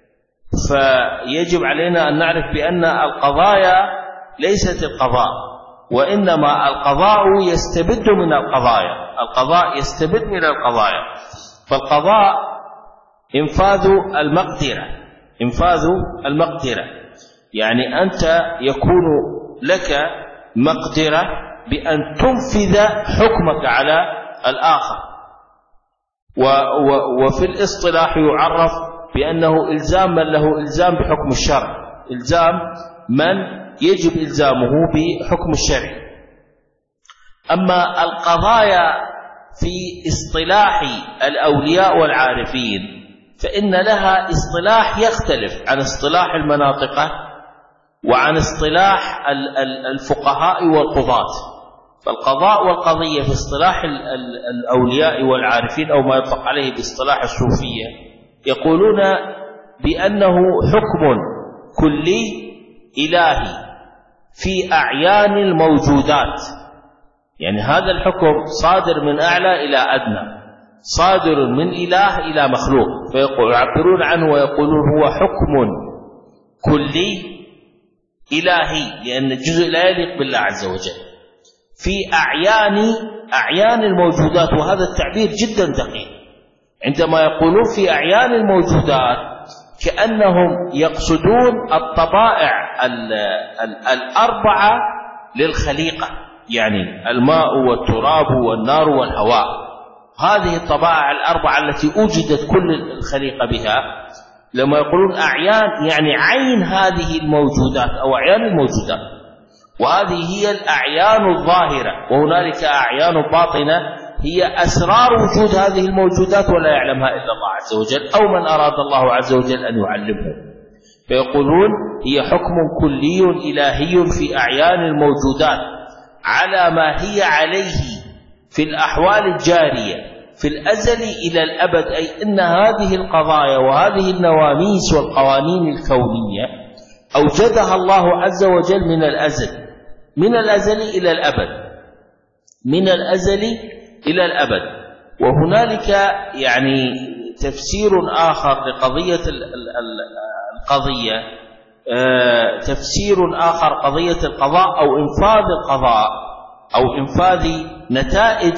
فيجب علينا أن نعرف بأن القضايا ليست القضاء، وإنما القضاء يستبد من القضايا، القضاء يستبد من القضايا. فالقضاء إنفاذ المقدرة، يعني أنت يكون لك مقدرة بأن تنفذ حكمك على الآخر. وفي الاصطلاح يعرف بأنه إلزام من له إلزام بحكم الشرع، إلزام من يجب إلزامه بحكم الشرع. أما القضايا في اصطلاح الأولياء والعارفين فإن لها اصطلاح يختلف عن اصطلاح المناطقة وعن اصطلاح الفقهاء والقضاة. فالقضاء والقضية في اصطلاح الأولياء والعارفين أو ما يطلق عليه باصطلاح الصوفية يقولون بأنه حكم كلي إلهي في أعيان الموجودات، يعني هذا الحكم صادر من أعلى إلى أدنى، صادر من إله إلى مخلوق، فيعبرون عنه ويقولون هو حكم كلي إلهي، لأن الجزء لا يليق بالله عز وجل في أعيان الموجودات. وهذا التعبير جدا دقيق. عندما يقولون في أعيان الموجودات كأنهم يقصدون الطبائع الأربعة للخليقة، يعني الماء والتراب والنار والهواء. هذه الطبائع الأربعة التي وجدت كل الخليقة بها، لما يقولون أعيان يعني عين هذه الموجودات أو أعيان الموجودات. وهذه هي الأعيان الظاهرة، وهنالك أعيان باطنة هي أسرار وجود هذه الموجودات ولا يعلمها إلا الله عز وجل، أو من أراد الله عز وجل أن يعلمه. فيقولون هي حكم كلي إلهي في أعيان الموجودات على ما هي عليه في الأحوال الجارية في الأزل إلى الأبد، أي إن هذه القضايا وهذه النواميس والقوانين الكونية أوجدها الله عز وجل من الأزل إلى الأبد، من الأزل إلى الأبد. وهنالك يعني تفسير آخر لقضية القضية، تفسير آخر قضية القضاء أو إنفاذ القضاء أو إنفاذ نتائج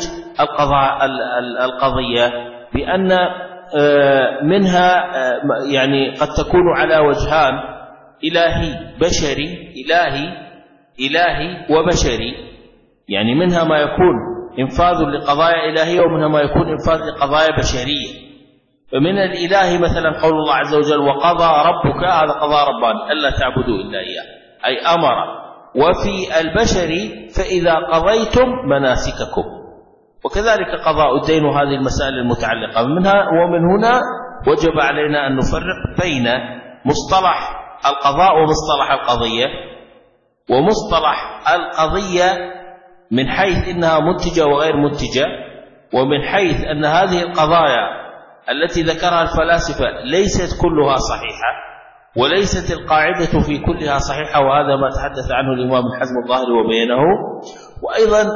القضية، بأن منها يعني قد تكون على وجهان: إلهي بشري، إلهي وبشري، يعني منها ما يكون إنفاذ لقضايا إلهية ومنها ما يكون إنفاذ لقضايا بشرية. فمن الإله مثلا قول الله عز وجل: وقضى ربك، هذا قضاء رباني ألا تعبدوا إلا إياه، أي أمر. وفي البشر فإذا قضيتم مناسككم، وكذلك قضاء الدين وهذه المسائل المتعلقة منها. ومن هنا وجب علينا أن نفرق بين مصطلح القضاء ومصطلح القضية. ومصطلح القضية من حيث إنها منتجة وغير منتجة، ومن حيث أن هذه القضايا التي ذكرها الفلاسفة ليست كلها صحيحة، وليست القاعدة في كلها صحيحة، وهذا ما تحدث عنه الإمام الحزم الظاهري وبينه. وأيضا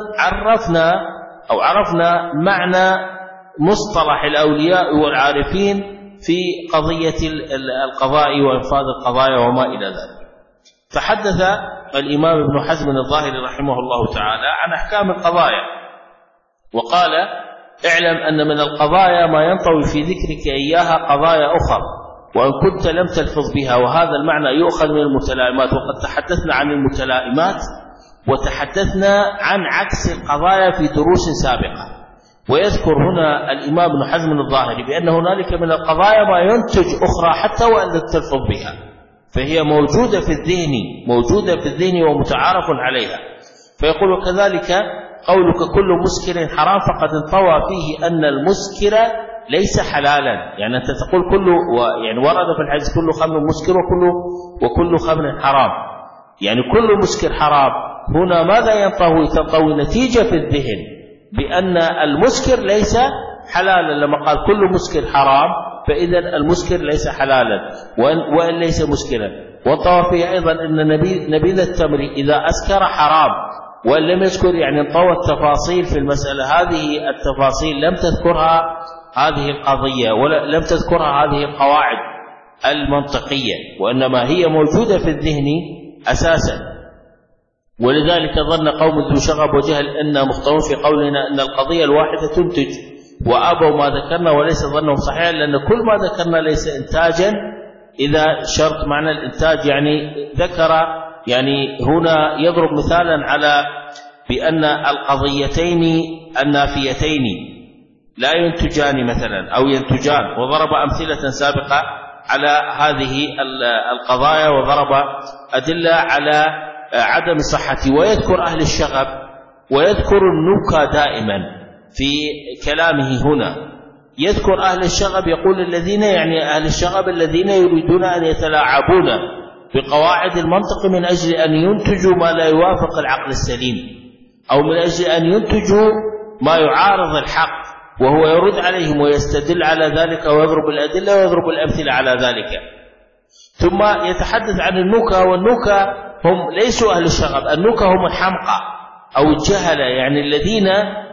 عرفنا معنى مصطلح الأولياء والعارفين في قضية القضاء وإنفاذ القضايا وما إلى ذلك. فحدث الإمام ابن حزم الظاهري رحمه الله تعالى عن أحكام القضايا، وقال: اعلم أن من القضايا ما ينطوي في ذكرك إياها قضايا أخرى، وإن كنت لم تلفظ بها. وهذا المعنى يؤخذ من المتلائمات، وقد تحدثنا عن المتلائمات وتحدثنا عن عكس القضايا في دروس سابقة. ويذكر هنا الإمام ابن حزم الظاهري بأن هنالك من القضايا ما ينتج أخرى حتى وأن لا تلفظ بها، فهي موجودة في الذهن ومتعارف عليها. فيقول وكذلك قولك كل مسكر حرام فقد انطوى فيه أن المسكر ليس حلالا، يعني أنت تقول يعني ورد في الحديث كل خمر مسكر وكل خمر حرام، يعني كل مسكر حرام. هنا ماذا تنطوي نتيجة في الذهن بأن المسكر ليس حلالا، لما قال كل مسكر حرام فإذا المسكر ليس حلالا وإن ليس مسكرا. وانطوى فيه أيضا أن نبيذ التمر إذا أسكر حرام، وإن لم يذكر يعني انطوى التفاصيل في المسألة. هذه التفاصيل لم تذكرها هذه القضية ولا لم تذكرها هذه القواعد المنطقية، وإنما هي موجودة في الذهن أساسا. ولذلك ظن قوم ذو شغب وجهل أن مخطئون في قولنا أن القضية الواحدة تنتج، وأبوا ما ذكرنا وليس ظنهم صحيحا، لأن كل ما ذكرنا ليس إنتاجا. إذا شرط معنى الإنتاج يعني ذكر، يعني هنا يضرب مثالا على بأن القضيتين النافيتين لا ينتجان مثلا أو ينتجان، وضرب أمثلة سابقة على هذه القضايا، وضرب أدلة على عدم صحة. ويذكر أهل الشغب ويذكر النكى دائما في كلامه هنا. يذكر أهل الشغب يقول الذين، يعني أهل الشغب الذين يريدون أن يتلاعبون بقواعد المنطق من أجل أن ينتجوا ما لا يوافق العقل السليم، أو من أجل أن ينتجوا ما يعارض الحق، وهو يرد عليهم ويستدل على ذلك ويضرب الأدلة ويضرب الأمثلة على ذلك. ثم يتحدث عن النكى، والنكى هم ليسوا أهل الشغب، النكى هم الحمقى أو الجهلة، يعني الذين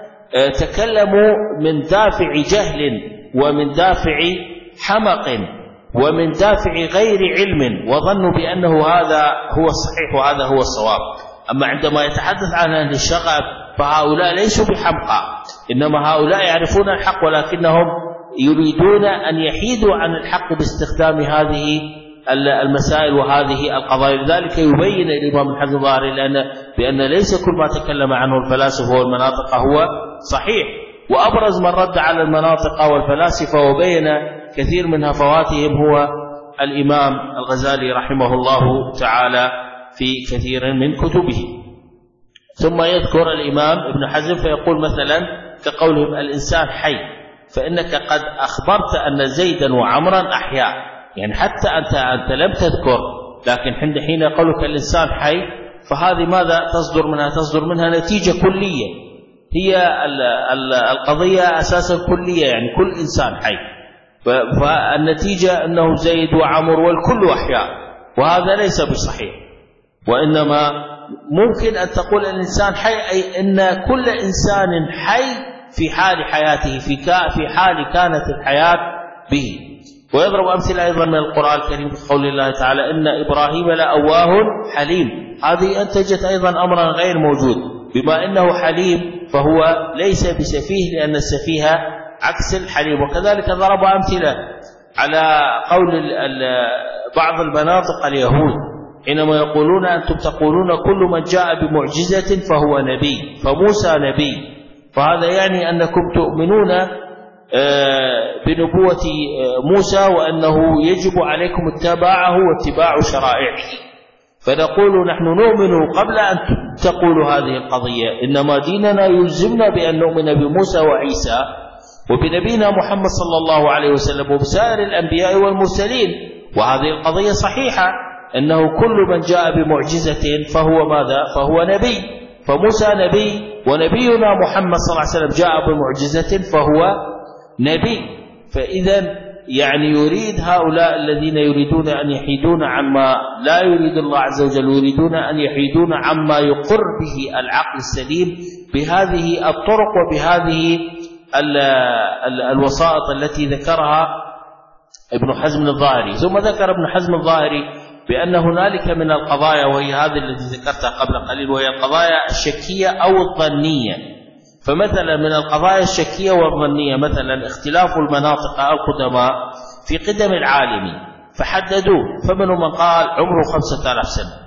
تكلموا من دافع جهل ومن دافع حمق ومن دافع غير علم، وظنوا بأنه هذا هو الصحيح وهذا هو الصواب. أما عندما يتحدث عن أهل الشغب فهؤلاء ليسوا بحمقى، إنما هؤلاء يعرفون الحق ولكنهم يريدون أن يحيدوا عن الحق باستخدام هذه المسائل وهذه القضايا. لذلك يبين الإمام ابن حزم الظاهري بأن ليس كل ما تكلم عنه الفلاسفة والمناطق هو صحيح، وأبرز من رد على المناطق والفلاسفة وبين كثير من هفواتهم هو الإمام الغزالي رحمه الله تعالى في كثير من كتبه. ثم يذكر الإمام ابن حزم فيقول مثلا كقولهم الإنسان حي، فإنك قد أخبرت أن زيدا وعمرا أحياء، يعني حتى أنت لم تذكر، لكن حين قولك الإنسان حي فهذه ماذا تصدر منها؟ تصدر منها نتيجة كلية، هي القضية أساسا كلية، يعني كل إنسان حي، فالنتيجة أنه زيد وعمر والكل أحياء، وهذا ليس بصحيح. وإنما ممكن أن تقول الإنسان حي أي أن كل إنسان حي في حال حياته، في حال كانت الحياة به. ويضرب أمثلة أيضا من القرآن الكريم في قول الله تعالى إن إبراهيم لأواه حليم، هذه أنتجت أيضا أمرا غير موجود، بما أنه حليم فهو ليس بسفيه، لأن السفيه عكس الحليم. وكذلك ضرب أمثلة على قول بعض المناطق اليهود حينما يقولون أنتم تقولون كل من جاء بمعجزة فهو نبي، فموسى نبي، فهذا يعني أنكم تؤمنون بنبوة موسى وأنه يجب عليكم اتباعه واتباع شرائعه. فنقول نحن نؤمن قبل أن تقولوا هذه القضية، إنما ديننا يلزمنا بأن نؤمن بموسى وعيسى وبنبينا محمد صلى الله عليه وسلم وبسائر الأنبياء والمرسلين. وهذه القضية صحيحة، أنه كل من جاء بمعجزة فهو ماذا؟ فهو نبي، فموسى نبي ونبينا محمد صلى الله عليه وسلم جاء بمعجزة فهو نبي. فإذا يعني يريد هؤلاء الذين يريدون أن يحيدون عما لا يريد الله عز وجل، يريدون أن يحيدون عما يقر به العقل السليم بهذه الطرق وبهذه الوسائط التي ذكرها ابن حزم الظاهري. ثم ذكر ابن حزم الظاهري بأن هنالك من القضايا، وهي هذه التي ذكرتها قبل قليل، وهي القضايا الشكية أو الظنية. فمثلا من القضايا الشكية والظنية مثلا اختلاف المناطق القدماء في قدم العالم فحددوه، فمنهم من قال عمره 5000 سنة،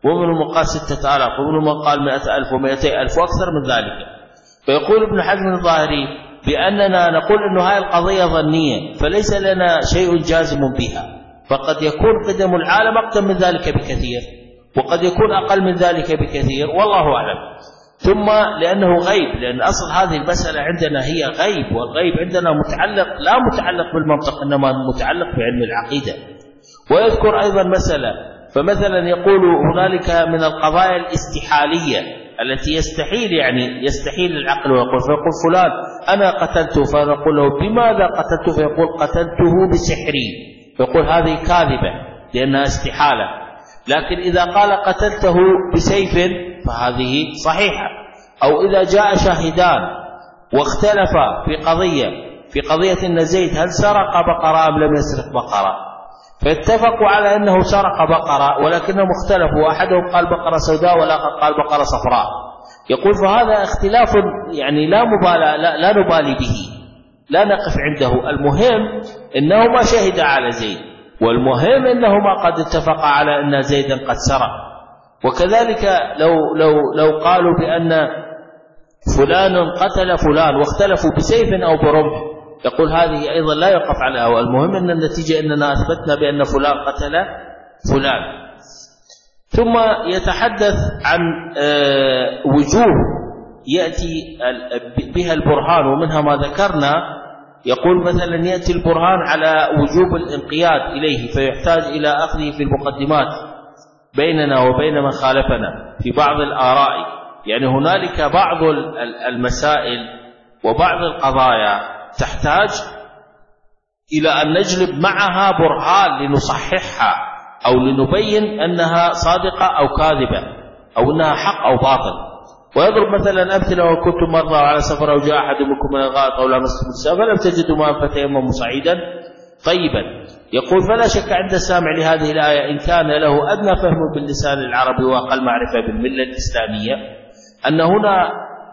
ومنهم من قال 6000 ومنهم من قال 100,000 و200,000 وأكثر من ذلك. فيقول ابن حزم الظاهري بأننا نقول أن هذه القضية ظنية فليس لنا شيء جازم بها، فقد يكون قدم العالم أقدم من ذلك بكثير وقد يكون أقل من ذلك بكثير، والله أعلم. ثم لأنه غيب، لأن أصل هذه المسألة عندنا هي غيب، والغيب عندنا متعلق لا متعلق بالمنطق إنما متعلق بعلم العقيدة. ويذكر أيضا مسألة، فمثلا يقول هنالك من القضايا الاستحالية التي يستحيل، يعني يستحيل العقل ويقول، فيقول فلان أنا قتلته، فنقول له بماذا قتلته؟ فيقول قتلته بسحري، فيقول هذه كاذبة لأنها استحالة. لكن إذا قال قتلته بسيف فهذه صحيحة. أو إذا جاء شاهدان واختلفا في قضية أن زيد هل سرق بقرة أم لم يسرق بقرة، فاتفقوا على أنه سرق بقرة ولكنهم اختلفوا، واحدهم قال بقرة سوداء والآخر قال بقرة صفراء، يقول فهذا اختلاف يعني لا نبالي به، لا نقف عنده، المهم إنه ما شهد على زيد، والمهم إنهما قد اتفقا على أن زيدا قد سرق. وكذلك لو قالوا بأن فلان قتل فلان واختلفوا بسيف أو برمح، يقول هذه أيضا لا يقف عليها، والمهم أن النتيجة أننا أثبتنا بأن فلان قتل فلان. ثم يتحدث عن وجوه يأتي بها البرهان، ومنها ما ذكرنا، يقول مثلا يأتي البرهان على وجوب الانقياد إليه فيحتاج إلى أخذه في المقدمات بيننا وبين من خالفنا في بعض الآراء. يعني هنالك بعض المسائل وبعض القضايا تحتاج إلى أن نجلب معها برهان لنصححها أو لنبين أنها صادقة أو كاذبة أو أنها حق أو باطل. ويضرب مثلا أمثلة: وكنتم مرضى على سفر أو جاء أحد منكم من الغائط أو لامستم النساء فلم تجدوا ماء فتيمموا صعيدا طيبا. يقول: فلا شك عند السامع لهذه الآية إن كان له أدنى فهم باللسان العربي وأقل معرفة بالملة الإسلامية أن هنا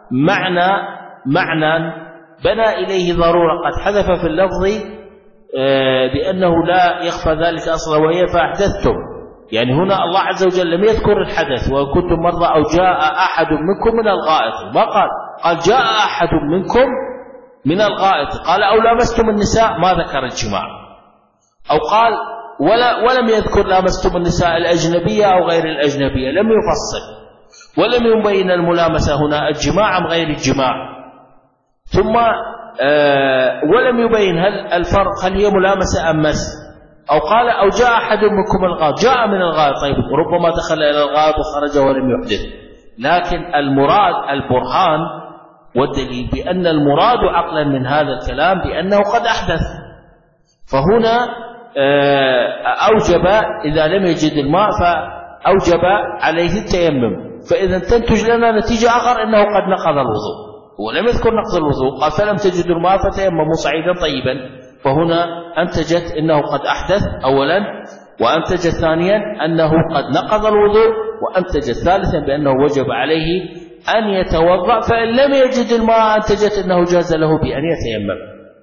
معنى بنى إليه ضرورة قد حذف في اللفظ بأنه لا يخفى ذلك أصلا، وهي فأحدثتم. يعني هنا الله عز وجل لم يذكر الحدث وكنتم مرضى أو جاء أحد منكم من الغائط، ما قال جاء أحد منكم من الغائط، قال أو لامستم النساء، ما ذكر الجماع. أو قال ولم يذكر لامستم النساء الأجنبية أو غير الأجنبية، لم يفصل ولم يبين الملامسة هنا الجماع أم غير الجماع. ثم ولم يبين هل الفرق هل هي ملامسة أم مس. أو قال أو جاء أحد منكم الغائط، جاء من الغائط، طيب ربما دخل إلى الغائط وخرج ولم يحدث. لكن المراد البرهان والدليل بأن المراد عقلا من هذا الكلام بأنه قد أحدث. فهنا أوجب إذا لم يجد الماء فأوجب عليه التيمم، فإذا تنتج لنا نتيجة آخر أنه قد نقض الوضوء، ولم يذكر نقض الوضوء، قال فلم تجدوا الماء فتيمموا صعيدا طيبا. فهنا أنتجت أنه قد أحدث أولا، وأنتجت ثانيا أنه قد نقض الوضوء، وأنتجت ثالثا بأنه وجب عليه أن يتوضأ، فإن لم يجد الماء أنتجت أنه جاز له بأن يتيمم.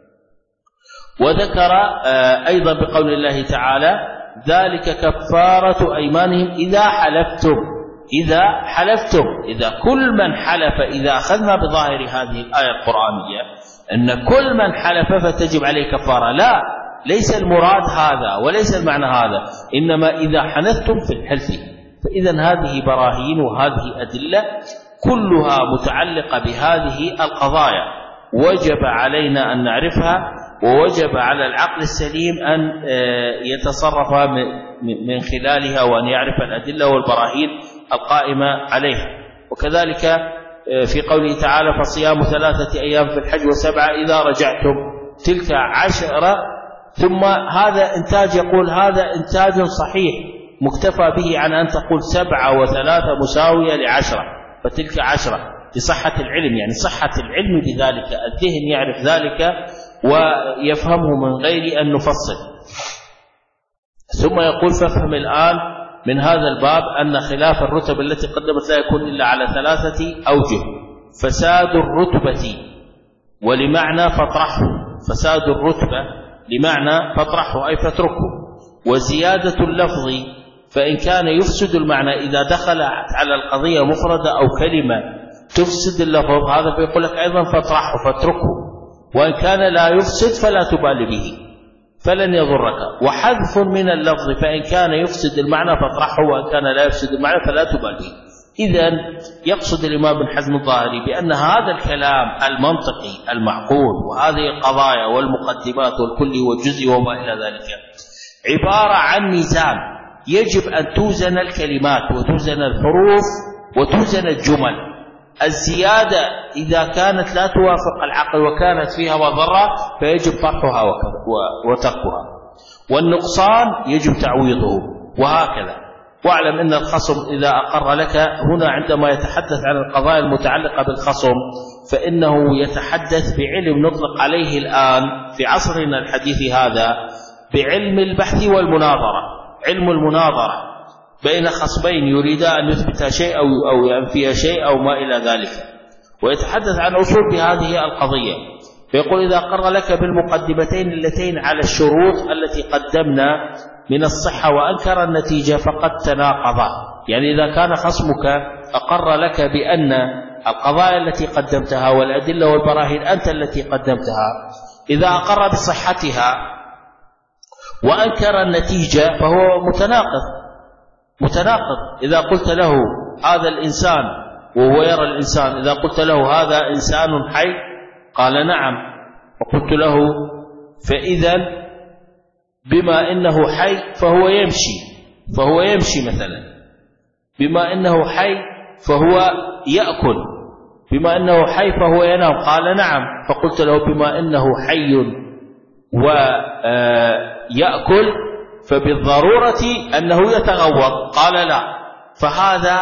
وذكر أيضا بقول الله تعالى: ذلك كفارة أيمانهم إذا حلفتم. إذا كل من حلف، إذا أخذنا بظاهر هذه الآية القرآنية أن كل من حلف فتجب عليه كفارة، لا، ليس المراد هذا وليس المعنى هذا، إنما إذا حنثتم في الحلف. فإذا هذه براهين وهذه أدلة كلها متعلقة بهذه القضايا، وجب علينا أن نعرفها، ووجب على العقل السليم أن يتصرف من خلالها، وأن يعرف الأدلة والبراهين القائمة عليها. وكذلك في قوله تعالى: فصيام 3 أيام في الحج و7 إذا رجعتم، تلك 10. ثم هذا إنتاج، يقول هذا إنتاج صحيح مكتفى به عن أن تقول 7 و3 مساوية ل10، فتلك 10 لصحة العلم، يعني صحة العلم بذلك، الذهن يعرف ذلك ويفهمه من غير أن نفصل. ثم يقول: فافهم الآن من هذا الباب أن خلاف الرتب التي قدمت لا يكون إلا على 3 أوجه: فساد الرتبة ولمعنى فاطرحه، فساد الرتبة لمعنى فاطرحه أي فاتركه، وزيادة اللفظ فإن كان يفسد المعنى إذا دخل على القضية مفردة أو كلمة تفسد اللفظ هذا فيقول لك أيضا فاطرحه فاتركه، وإن كان لا يفسد فلا تبالي به فلن يضرك. وحذف من اللفظ فإن كان يفسد المعنى فاطرحه، وإن كان لا يفسد المعنى فلا تبالي به. إذن يقصد الإمام ابن حزم الظاهري بأن هذا الكلام المنطقي المعقول وهذه القضايا والمقدمات والكل والجزء وما إلى ذلك عبارة عن ميزان يجب أن توزن الكلمات وتوزن الحروف وتوزن الجمل. الزيادة إذا كانت لا توافق العقل وكانت فيها مضرة فيجب طرحها وتركها، والنقصان يجب تعويضه، وهكذا. واعلم أن الخصم إذا أقر لك هنا عندما يتحدث عن القضايا المتعلقة بالخصم فإنه يتحدث بعلم نطلق عليه الآن في عصرنا الحديث هذا بعلم البحث والمناظرة، علم المناظرة بين خصمين يريدا أن يثبت شيء أو ينفي شيء أو ما إلى ذلك، ويتحدث عن أصول بهذه القضية. فيقول إذا أقر لك بالمقدمتين اللتين على الشروط التي قدمنا من الصحة وأنكر النتيجة فقد تناقضا. يعني إذا كان خصمك أقر لك بأن القضايا التي قدمتها والأدلة والبراهين أنت التي قدمتها، إذا أقر بصحتها وأنكر النتيجة فهو متناقض. إذا قلت له هذا الإنسان وهو يرى الإنسان، إذا قلت له هذا إنسان حي قال نعم، وقلت له فإذا بما إنه حي فهو يمشي مثلا، بما إنه حي فهو يأكل، بما إنه حي فهو ينام قال نعم، فقلت له بما إنه حي ويأكل فبالضرورة أنه يتغوط قال لا، فهذا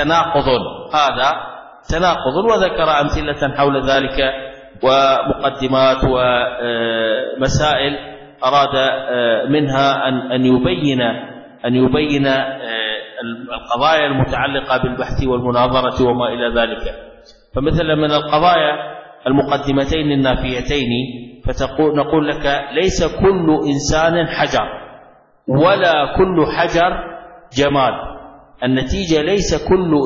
تناقض. وذكر أمثلة حول ذلك ومقدمات ومسائل أراد منها أن يبين القضايا المتعلقة بالبحث والمناظرة وما إلى ذلك. فمثلا من القضايا المقدمتين النافيتين نقول لك ليس كل إنسان حجر ولا كل حجر جماد. النتيجة ليس كل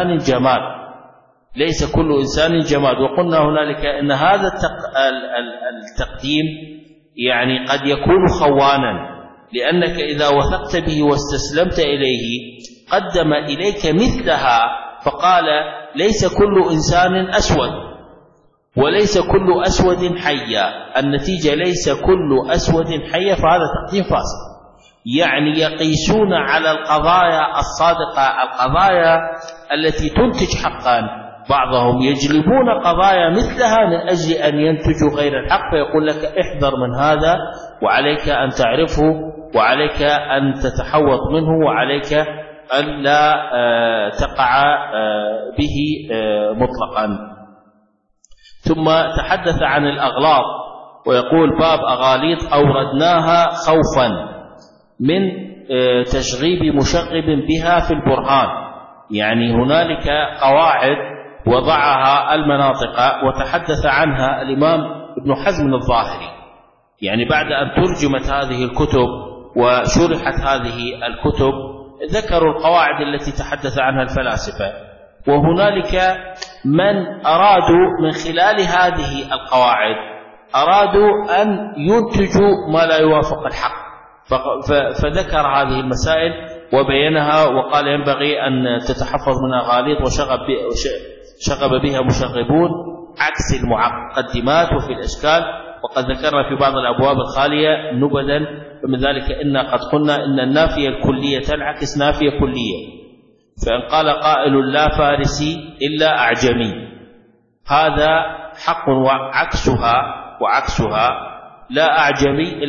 إنسان جماد. وقلنا هنالك أن هذا التقديم يعني قد يكون خوانا، لأنك إذا وثقت به واستسلمت إليه قدم إليك مثلها فقال ليس كل إنسان أسود وليس كل أسود حيا. النتيجة ليس كل أسود حيا، فهذا تقديم فاسد. يعني يقيسون على القضايا الصادقة، القضايا التي تنتج حقا، بعضهم يجلبون قضايا مثلها من أجل أن ينتجوا غير الحق، فيقول لك احذر من هذا وعليك أن تعرفه وعليك أن تتحوط منه وعليك أن لا تقع به مطلقا. ثم تحدث عن الأغلاط ويقول باب أغاليط أوردناها خوفا من تشغيب مشغب بها في البرهان. يعني هنالك قواعد وضعها المناطق وتحدث عنها الإمام ابن حزم الظاهري، يعني بعد أن ترجمت هذه الكتب وشرحت هذه الكتب ذكروا القواعد التي تحدث عنها الفلاسفة، وهنالك من أرادوا من خلال هذه القواعد أرادوا أن ينتجوا ما لا يوافق الحق، فذكر هذه المسائل وبينها وقال ينبغي أن تتحفظ من أغاليط وشغب بها مشغبون عكس المقدمات وفي الإشكال. وقد ذكرنا في بعض الأبواب الخالية نبذا ومن ذلك إن قد قلنا إن النافية الكلية تنعكس نافية كلية، فإن قال قائل لا فارسي إلا أعجمي هذا حق، وعكسها لا أعجمي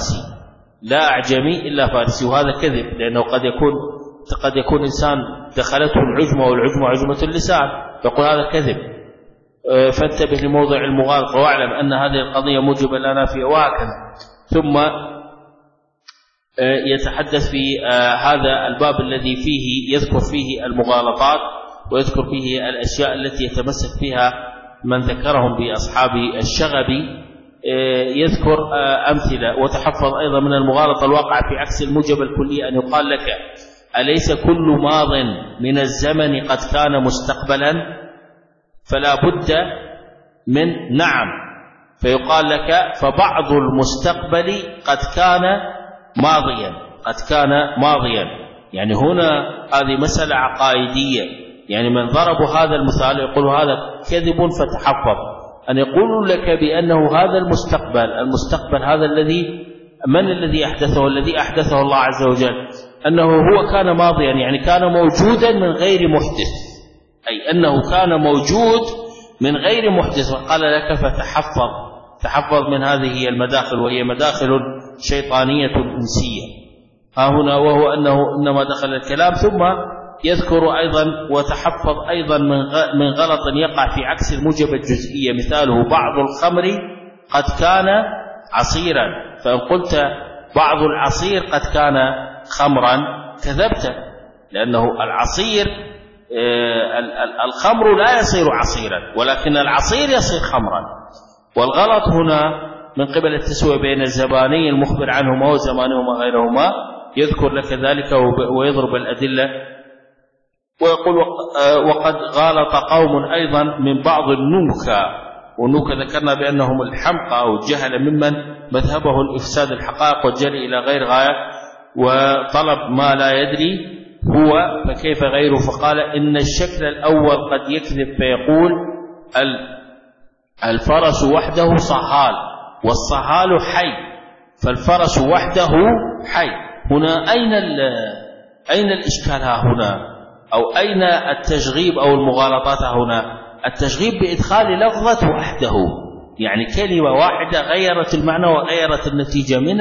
إلا فارسي، وهذا كذب، لأنه قد يكون إنسان دخلته العجمة والعجمة عجمة اللسان، يقول هذا كذب. فانتبه لموضع المغالطة واعلم أن هذه القضية موجبة لا نافية، وهكذا. ثم يتحدث في هذا الباب الذي فيه يذكر فيه المغالطات ويذكر فيه الأشياء التي يتمسك فيها من ذكرهم بأصحاب الشغب يذكر أمثلة. وتحفظ أيضا من المغالطة الواقع في عكس الموجب الكلي أن يقال لك أليس كل ماض من الزمن قد كان مستقبلا؟ فلا بد من نعم، فيقال لك فبعض المستقبل قد كان ماضيا. يعني هنا هذه مسألة عقائدية، يعني من ضربوا هذا المثال يقول هذا كذب، فتحفظ أن يقولوا لك بأنه هذا المستقبل هذا الذي أحدثه؟ الذي أحدثه الله عز وجل، أنه هو كان ماضيا، يعني كان موجودا من غير محدث، أي أنه كان موجود من غير محدث. وقال لك تحفظ من هذه المداخل، وهي مداخل شيطانية إنسية. ها هنا وهو أنه إنما دخل الكلام، ثم يذكر أيضا وتحفظ أيضا من غلط يقع في عكس الموجب الجزئية، مثاله بعض الخمر قد كان عصيرا، فإن قلت بعض العصير قد كان خمرا كذبت، لأنه العصير الخمر لا يصير عصيرا، ولكن العصير يصير خمرا. والغلط هنا من قبل التسوية بين الزباني المخبر عنهما وزمانهما غيرهما، يذكر لك ذلك ويضرب الأدلة ويقول وقد غالط قوم أيضا من بعض النوكة، والنوكة ذكرنا بأنهم الحمقى أو الجهل ممن مذهبه الإفساد الحقائق والجري إلى غير غاية وطلب ما لا يدري هو فكيف غيره. فقال إن الشكل الأول قد يكذب فيقول الفرس وحده صهال والصهال حي، فالفرس وحده حي. هنا أين الإشكال هنا، أو أين التشغيب أو المغالطات هنا؟ التشغيب بإدخال لفظة وحده، يعني كلمة واحدة غيرت المعنى وغيرت النتيجة من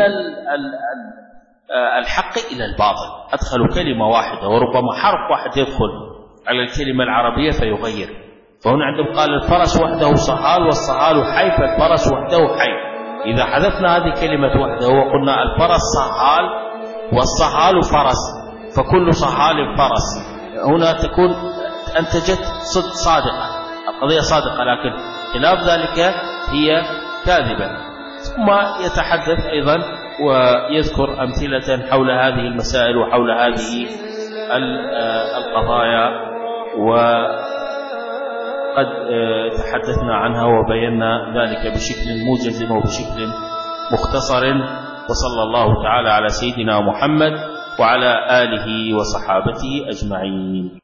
الحق إلى الباطل. أدخلوا كلمة واحدة وربما حرف واحد يدخل على الكلمة العربية فيغير. فهنا عندما قال الفرس وحده صهال والصهال حي، فالفرس وحده حي. إذا حذفنا هذه كلمة وحده وقلنا الفرس صهال والصهال فرس، فكل صهال فرس، هنا تكون أنتجت صادقة، القضية صادقة، لكن خلاف ذلك هي كاذبة. ثم يتحدث أيضا ويذكر أمثلة حول هذه المسائل وحول هذه القضايا، وقد تحدثنا عنها وبينا ذلك بشكل موجز وبشكل مختصر. وصلى الله تعالى على سيدنا محمد وعلى آله وصحابته أجمعين.